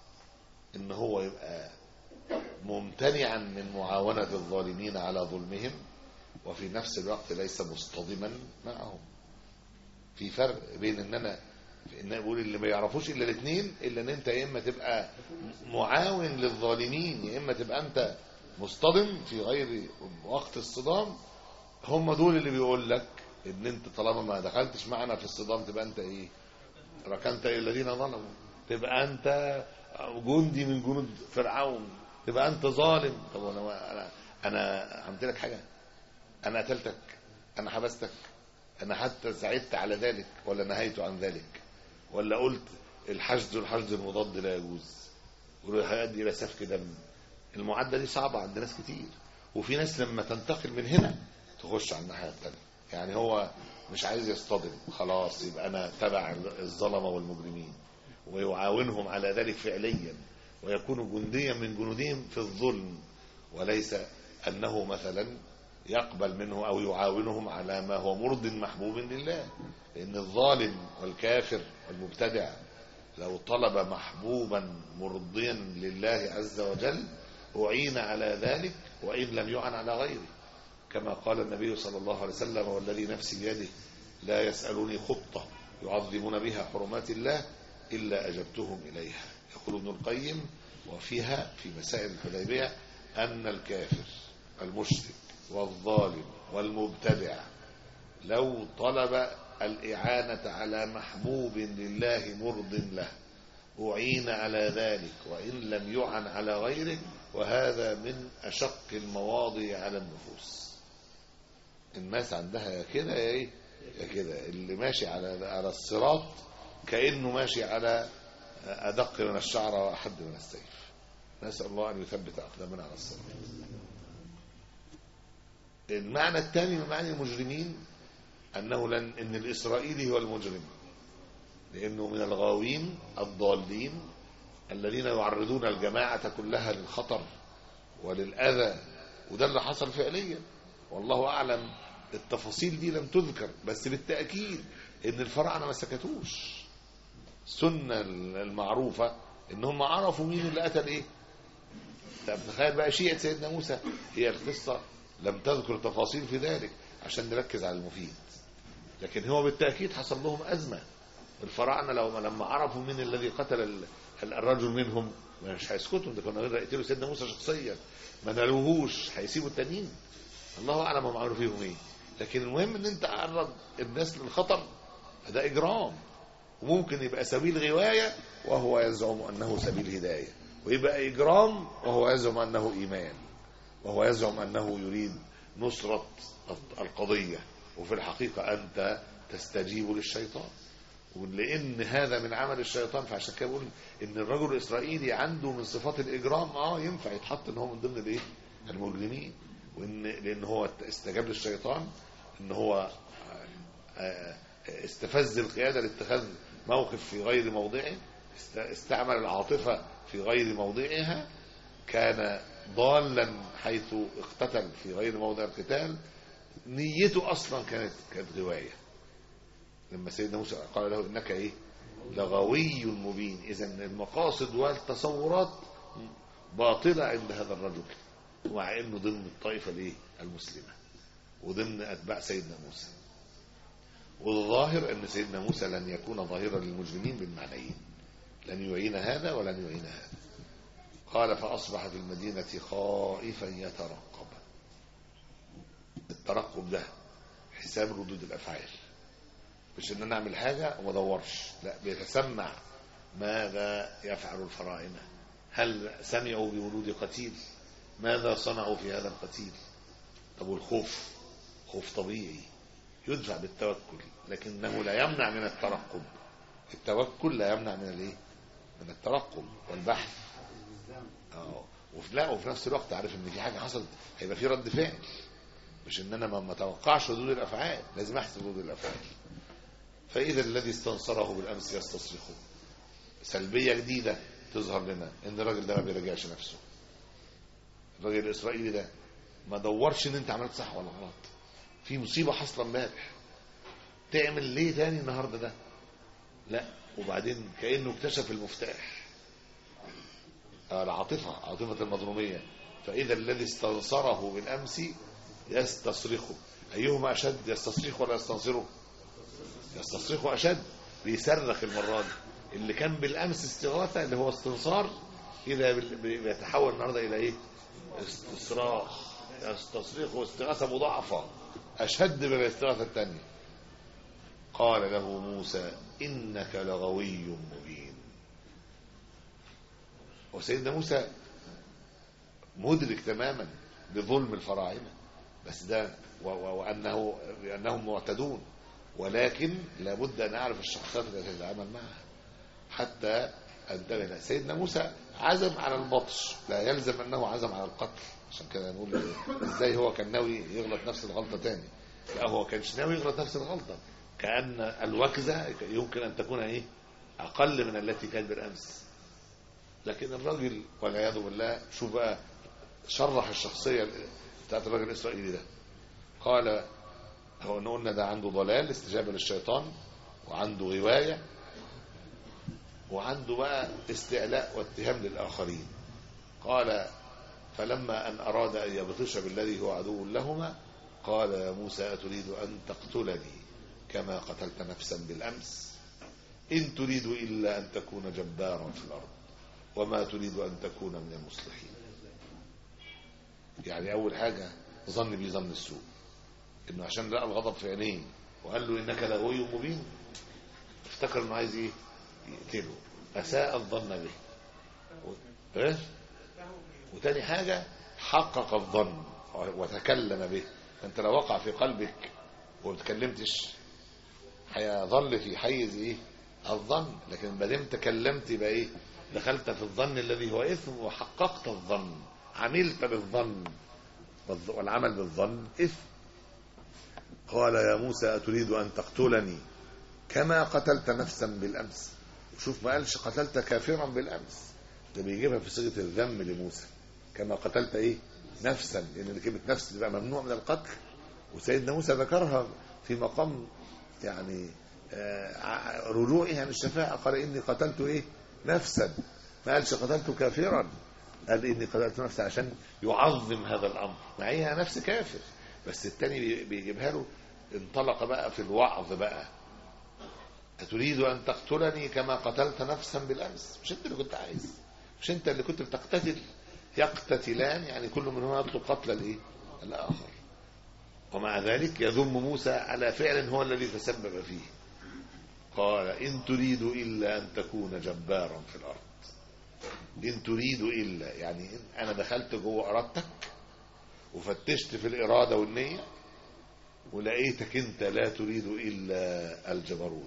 إن هو يبقى ممتنعا من معاونة الظالمين على ظلمهم وفي نفس الوقت ليس مصطدما معهم. في فرق بين ان انا ان اقول اللي ما يعرفوش الا الاثنين، الا ان انت يا اما تبقى معاون للظالمين يا اما تبقى انت مصطدم في غير وقت الصدام. هم دول اللي بيقول لك ان انت طالما ما دخلتش معنا في الصدام تبقى انت ايه؟ ركنت الذين ظلموا، تبقى انت جندي من جنود فرعون، تبقى انت ظالم. طب انا انا انا عملت لك حاجه؟ انا قتلتك؟ انا حبستك؟ انا حتى ساعدت على ذلك ولا نهيت عن ذلك؟ ولا قلت الحشد والحشد المضاد لا يجوز وهيؤدي الى سفك دم؟ المعادله دي صعبه عند ناس كتير، وفي ناس لما تنتقل من هنا تخش على الناحيه الثانيه. يعني هو مش عايز يصطدم، خلاص يبقى انا تبع الظلمه والمجرمين ويعاونهم على ذلك فعليا ويكون جنديا من جنودهم في الظلم، وليس أنه مثلا يقبل منه أو يعاونهم على ما هو مرض محبوب لله. لأن الظالم والكافر والمبتدع لو طلب محبوبا مرضيا لله عز وجل أعين على ذلك وإن لم يعن على غيره، كما قال النبي صلى الله عليه وسلم: والذي نفسي بيده لا يسألوني خطة يعظمون بها حرمات الله إلا أجبتهم إليها. يقول ابن القيم وفيها في مسائل الحديبية أن الكافر المشرك والظالم والمبتدع لو طلب الإعانة على محبوب لله مرض له أعين على ذلك وإن لم يعن على غيره، وهذا من أشق المواضع على النفوس. الناس عندها كده يا ايه يا كده، اللي ماشي على على الصراط كأنه ماشي على أدق من الشعر وأحد من السيف. نسأل الله أن يثبت أقدامنا على الصراط. المعنى الثاني من معنى المجرمين أنه لن إن الإسرائيلي هو المجرم، لأنه من الغاوين الضالين الذين يعرضون الجماعة كلها للخطر وللأذى، وده اللي حصل فعليا. والله أعلم التفاصيل دي لم تذكر، بس بالتأكيد إن الفراعنة ما سكتوش. السنة المعروفة إن هم عرفوا مين اللي قتل إيه. طب تخيل بقى شيعة سيدنا موسى، هي القصة لم تذكر تفاصيل في ذلك عشان نركز على المفيد، لكن هو بالتأكيد حصل لهم أزمة. الفراعنة لو لما عرفوا مين الذي قتل الرجل منهم مش هيسكتوا، ده كانوا يقتلوا سيدنا موسى شخصيا، ما نالوهوش هيسيبوا التانيين. الله أعلم هم عملوا فيهم إيه، لكن المهم إن أنت عرض الناس للخطر، ده إجرام، وممكن يبقى سبيل غواية وهو يزعم أنه سبيل هداية، ويبقى إجرام وهو يزعم أنه إيمان، وهو يزعم أنه يريد نصرة القضية، وفي الحقيقة أنت تستجيب للشيطان. ولأن هذا من عمل الشيطان، فعشان كده بقول إن الرجل الإسرائيلي عنده من صفات الإجرام آه ينفع يتحط إن هو من ضمن الإيه؟ المجرمين، وإن لأن هو استجاب للشيطان، إن هو استفز القيادة لاتخاذ موقف في غير موضعه، استعمل العاطفة في غير موضعها، كان ضالا حيث اقتتل في غير موضع القتال. نيته أصلا كانت كانت غواية. لما سيدنا موسى قال له إنك إيه لغوي مبين، إذن المقاصد والتصورات باطلة عند هذا الرجل، ومع إنه ضمن الطائفة الإيه المسلمة وضمن أتباع سيدنا موسى. والظاهر أن سيدنا موسى لن يكون ظاهرا للمجرمين بالمعنيين، لن يعين هذا ولن يعين هذا. قال فأصبح في المدينة خائفا يترقب. الترقب ده حساب ردود الافعال، مش ان انا اعمل حاجه وما ادورش، لا، بيتسمع ماذا يفعل الفراعنه، هل سمعوا بولود قتيل، ماذا صنعوا في هذا القتيل. طب والخوف، خوف طبيعي يدفع بالتوكل، لكنه لا يمنع من الترقب. التوكل لا يمنع من الايه؟ من الترقب والبحث. اه وفي لا وفي نفس الوقت عارف ان في حاجه حصلت هيبقى في رد فعل، مش ان انا ما اتوقعش ردود الافعال، لازم احسب ردود الافعال. فاذا الذي استنصره بالامس يستصرخه، سلبيه جديده تظهر لنا ان الراجل ده ما بيراجعش نفسه. الراجل الاسرائيلي ده ما دورش ان انت عملت صح ولا غلط، في مصيبه حصل امبارح، تعمل ليه تاني النهارده ده؟ لا، وبعدين كانه اكتشف المفتاح. العاطفه، عاطفه المظلوميه. فاذا الذي استنصره بالامس يستصرخه، ايهما اشد، يستصرخ ولا يستنصره؟ يستصرخه اشد، بيصرخ المره دي. اللي كان بالامس استغاثه اللي هو استنصار، اذا بيتحول النهارده الى ايه؟ استصراخ. يستصرخ واستغاثه مضاعفه اشد من الاستغاثه الثانيه. قال له موسى انك لغوي مبين. وسيدنا موسى مدرك تماما لظلم الفراعنه، بس ده وانه انهم معتدون، ولكن لابد ان اعرف الشخصيات التي تتعامل معها حتى انتبه لها. سيدنا موسى عزم على البطش، لا يلزم انه عزم على القتل. عشان كده نقول ازاي هو كان ناوي يغلط نفس الغلطه تاني؟ لا، هو كانش ناوي يغلط نفس الغلطه، كأن الوكزه يمكن ان تكون ايه؟ اقل من التي كانت بالامس. لكن الراجل والعياذ بالله، شوف بقى شرح الشخصيه بتاعت الراجل الاسرائيلي ده. قال هو ان قلنا ده عنده ضلال، استجابه للشيطان، وعنده غوايه، وعنده بقى استعلاء واتهام للاخرين. قال فلما ان اراد ان يبطش بالذي هو عدو لهما قال يا موسى اتريد ان تقتلني كما قتلت نفسا بالامس؟ ان تريد الا ان تكون جبارا في الارض وما تريد ان تكون من المصلحين. يعني اول حاجه ظن بيه ظن السوء، انه عشان لقى الغضب في عينيه وقال له انك لغوي مبين، افتكر انه عايز ايه؟ يقتله. اساء الظن به. ايه؟ وتاني حاجه حقق الظن وتكلم به. انت لو وقع في قلبك وما تكلمتش هيظل في حيز ايه؟ الظن. لكن ما دام تكلمت يبقى ايه؟ دخلت في الظن الذي هو اثم وحققت الظن، عملت بالظن، والعمل بالظن اثم. قال يا موسى اتريد ان تقتلني كما قتلت نفسا بالامس؟ شوف ما قالش قتلت كافرا بالامس، ده بيجيبها في صيغه الذم لموسى، كما قتلت ايه؟ نفسا، لان كلمه نفس تبقى ممنوع من القتل. وسيدنا موسى ذكرها في مقام يعني آه رجوعها من الشفاعه، قال اني قتلت ايه؟ نفسا. ما قالش قتلت كافرا، قال اني قتلت نفسا عشان يعظم هذا الامر، مع هي نفس كافر. بس الثاني بيجيبها له انطلق بقى في الوعظ بقى. أتريد أن تقتلني كما قتلت نفسا بالأمس؟ مش أنت اللي كنت عايز، مش أنت اللي كنت بتقتتل؟ يقتتلان يعني كل منهما يطلب قتل الإيه؟ الآخر. ومع ذلك يذم موسى على فعل هو الذي تسبب فيه. قال إن تريد إلا أن تكون جبارا في الأرض. إن تريد إلا يعني إن أنا دخلت جوه إرادتك وفتشت في الإرادة والنية ولقيتك أنت لا تريد إلا الجبروت.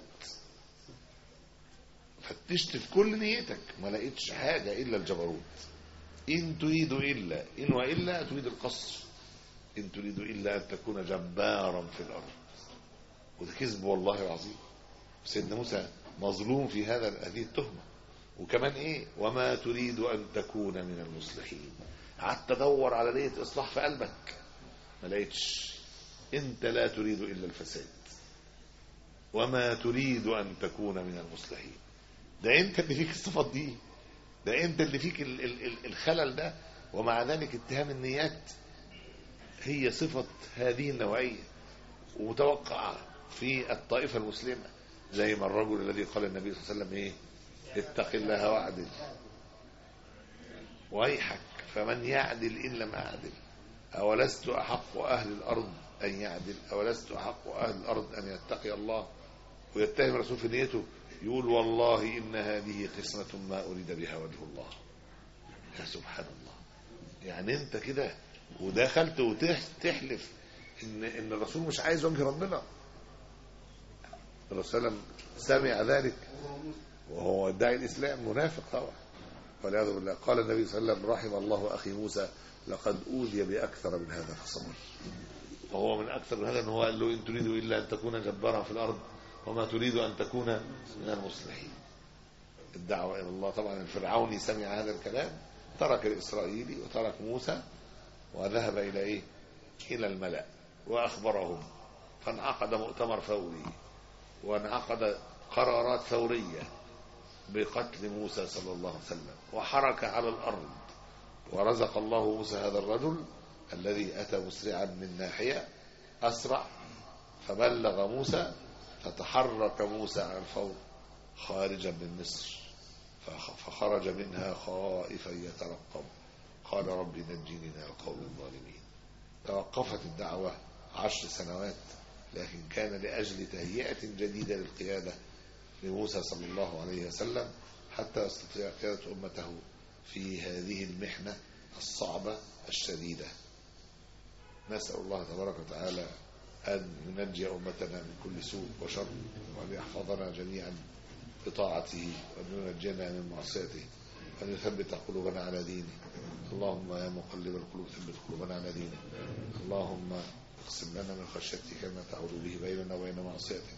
فتشت في كل نيتك ما لقيتش حاجة إلا الجبروت. إن تريد إلا، إن وإلا تريد القصر. إن تريد إلا أن تكون جبارا في الأرض. وده كذب والله العظيم. سيدنا موسى مظلوم في هذا هذه التهمة. وكمان إيه؟ وما تريد أن تكون من المصلحين. قعدت تدور على نية إصلاح في قلبك ما لقيتش. أنت لا تريد إلا الفساد وما تريد أن تكون من المصلحين. ده أنت اللي فيك الصفات دي، ده أنت اللي فيك ال ال الخلل ده. ومع ذلك اتهام النيات هي صفة هذه النوعية ومتوقعة في الطائفة المسلمة، زي ما الرجل الذي قال النبي صلى الله عليه وسلم إيه؟ اتق الله واعدل ويحك فمن يعدل إن لم أعدل. أولست أحق أهل الأرض أن يعدل، أولست أحق أهل الأرض أن يتقي الله، ويتهم الرسول في نيته يقول والله إن هذه قسمة ما أريد بها وجه الله. يا سبحان الله، يعني أنت كده ودخلت وتحلف إن إن الرسول مش عايز وجه ربنا. الرسول صلى الله عليه وسلم سمع ذلك وهو يدعي الإسلام، منافق طبعا والعياذ بالله. قال النبي صلى الله عليه وسلم رحم الله أخي موسى لقد أوذي بأكثر من هذا فصبر. وهو من أكثر من هذا أنه قال له إن تريد إلا أن تكون جبارا في الأرض وما تريد أن تكون من المصلحين. الدعوة إلى الله. طبعا الفرعوني سمع هذا الكلام ترك الإسرائيلي وترك موسى وذهب إلى إيه؟ إلى الملأ وأخبرهم، فانعقد مؤتمر فوري وانعقد قرارات فورية بقتل موسى صلى الله عليه وسلم، وحرك على الأرض، ورزق الله موسى هذا الرجل الذي أتى مسرعا من ناحية أسرع فبلغ موسى، فتحرك موسى على الفور خارجا من مصر، فخرج منها خائفا يترقب، قال رب نجني من القوم الظالمين. توقفت الدعوة عشر سنوات، لكن كان لأجل تهيئة جديدة للقيادة لموسى صلى الله عليه وسلم حتى يستطيع قيادة أمته في هذه المحنة الصعبة الشديدة. نسأل الله تبارك وتعالى أن ينجي أمتنا من كل سوء وشر، وأن يحفظنا جميعا بطاعته، وأن ينجينا من معصيته، وأن يثبت قلوبنا على دينه. اللهم يا مقلب القلوب ثبت قلوبنا على دينه. اللهم اقسم لنا من خشيتك ما تعود به بيننا وبين معصيتك،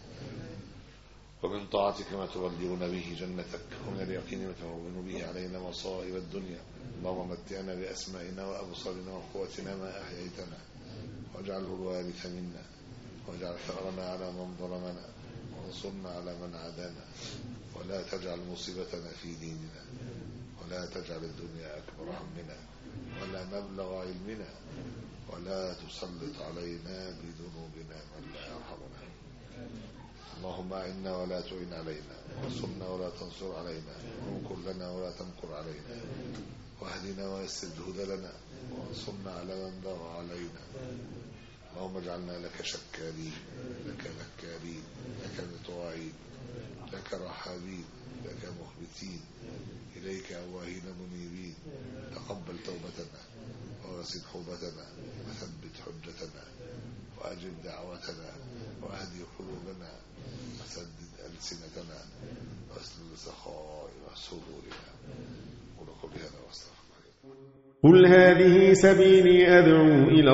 ومن طاعتك ما تبلغنا به جنتك، ومن اليقين ما تهون به علينا مصائب الدنيا. اللهم متعنا بأسمائنا وأبصارنا وقوتنا ما أحييتنا، واجعله الوارث منا، واجعل ثأرنا على من ظلمنا، وانصرنا على من عادانا، ولا تجعل مصيبتنا في ديننا، ولا تجعل الدنيا أكبر همنا ولا مبلغ علمنا، ولا تسلط علينا بذنوبنا من لا يرحمنا. اللهم أعنا ولا تعن علينا، وانصرنا ولا تنصر علينا، وامكر لنا ولا تمكر علينا، واهدنا ويسر الهدى لنا، وانصرنا على من بغى علينا. اللهم اجعلنا لك شكارين، لك ذكارين، لك مطواعين، لك رحابين، لك مخبتين، إليك أواهين منيبين. تقبل توبتنا وغسل حوبتنا، وثبت حجتنا، وأجب دعوتنا، وأهدي قلوبنا، وسدد ألسنتنا، واسلل سخائر صدورنا. قل قولي هذا واستغفر الله. قل هذه سبيلي أدعو إلى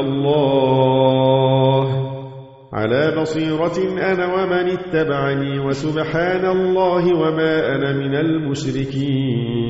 الله على بصيرة أنا ومن اتبعني، وسبحان الله وما أنا من المشركين.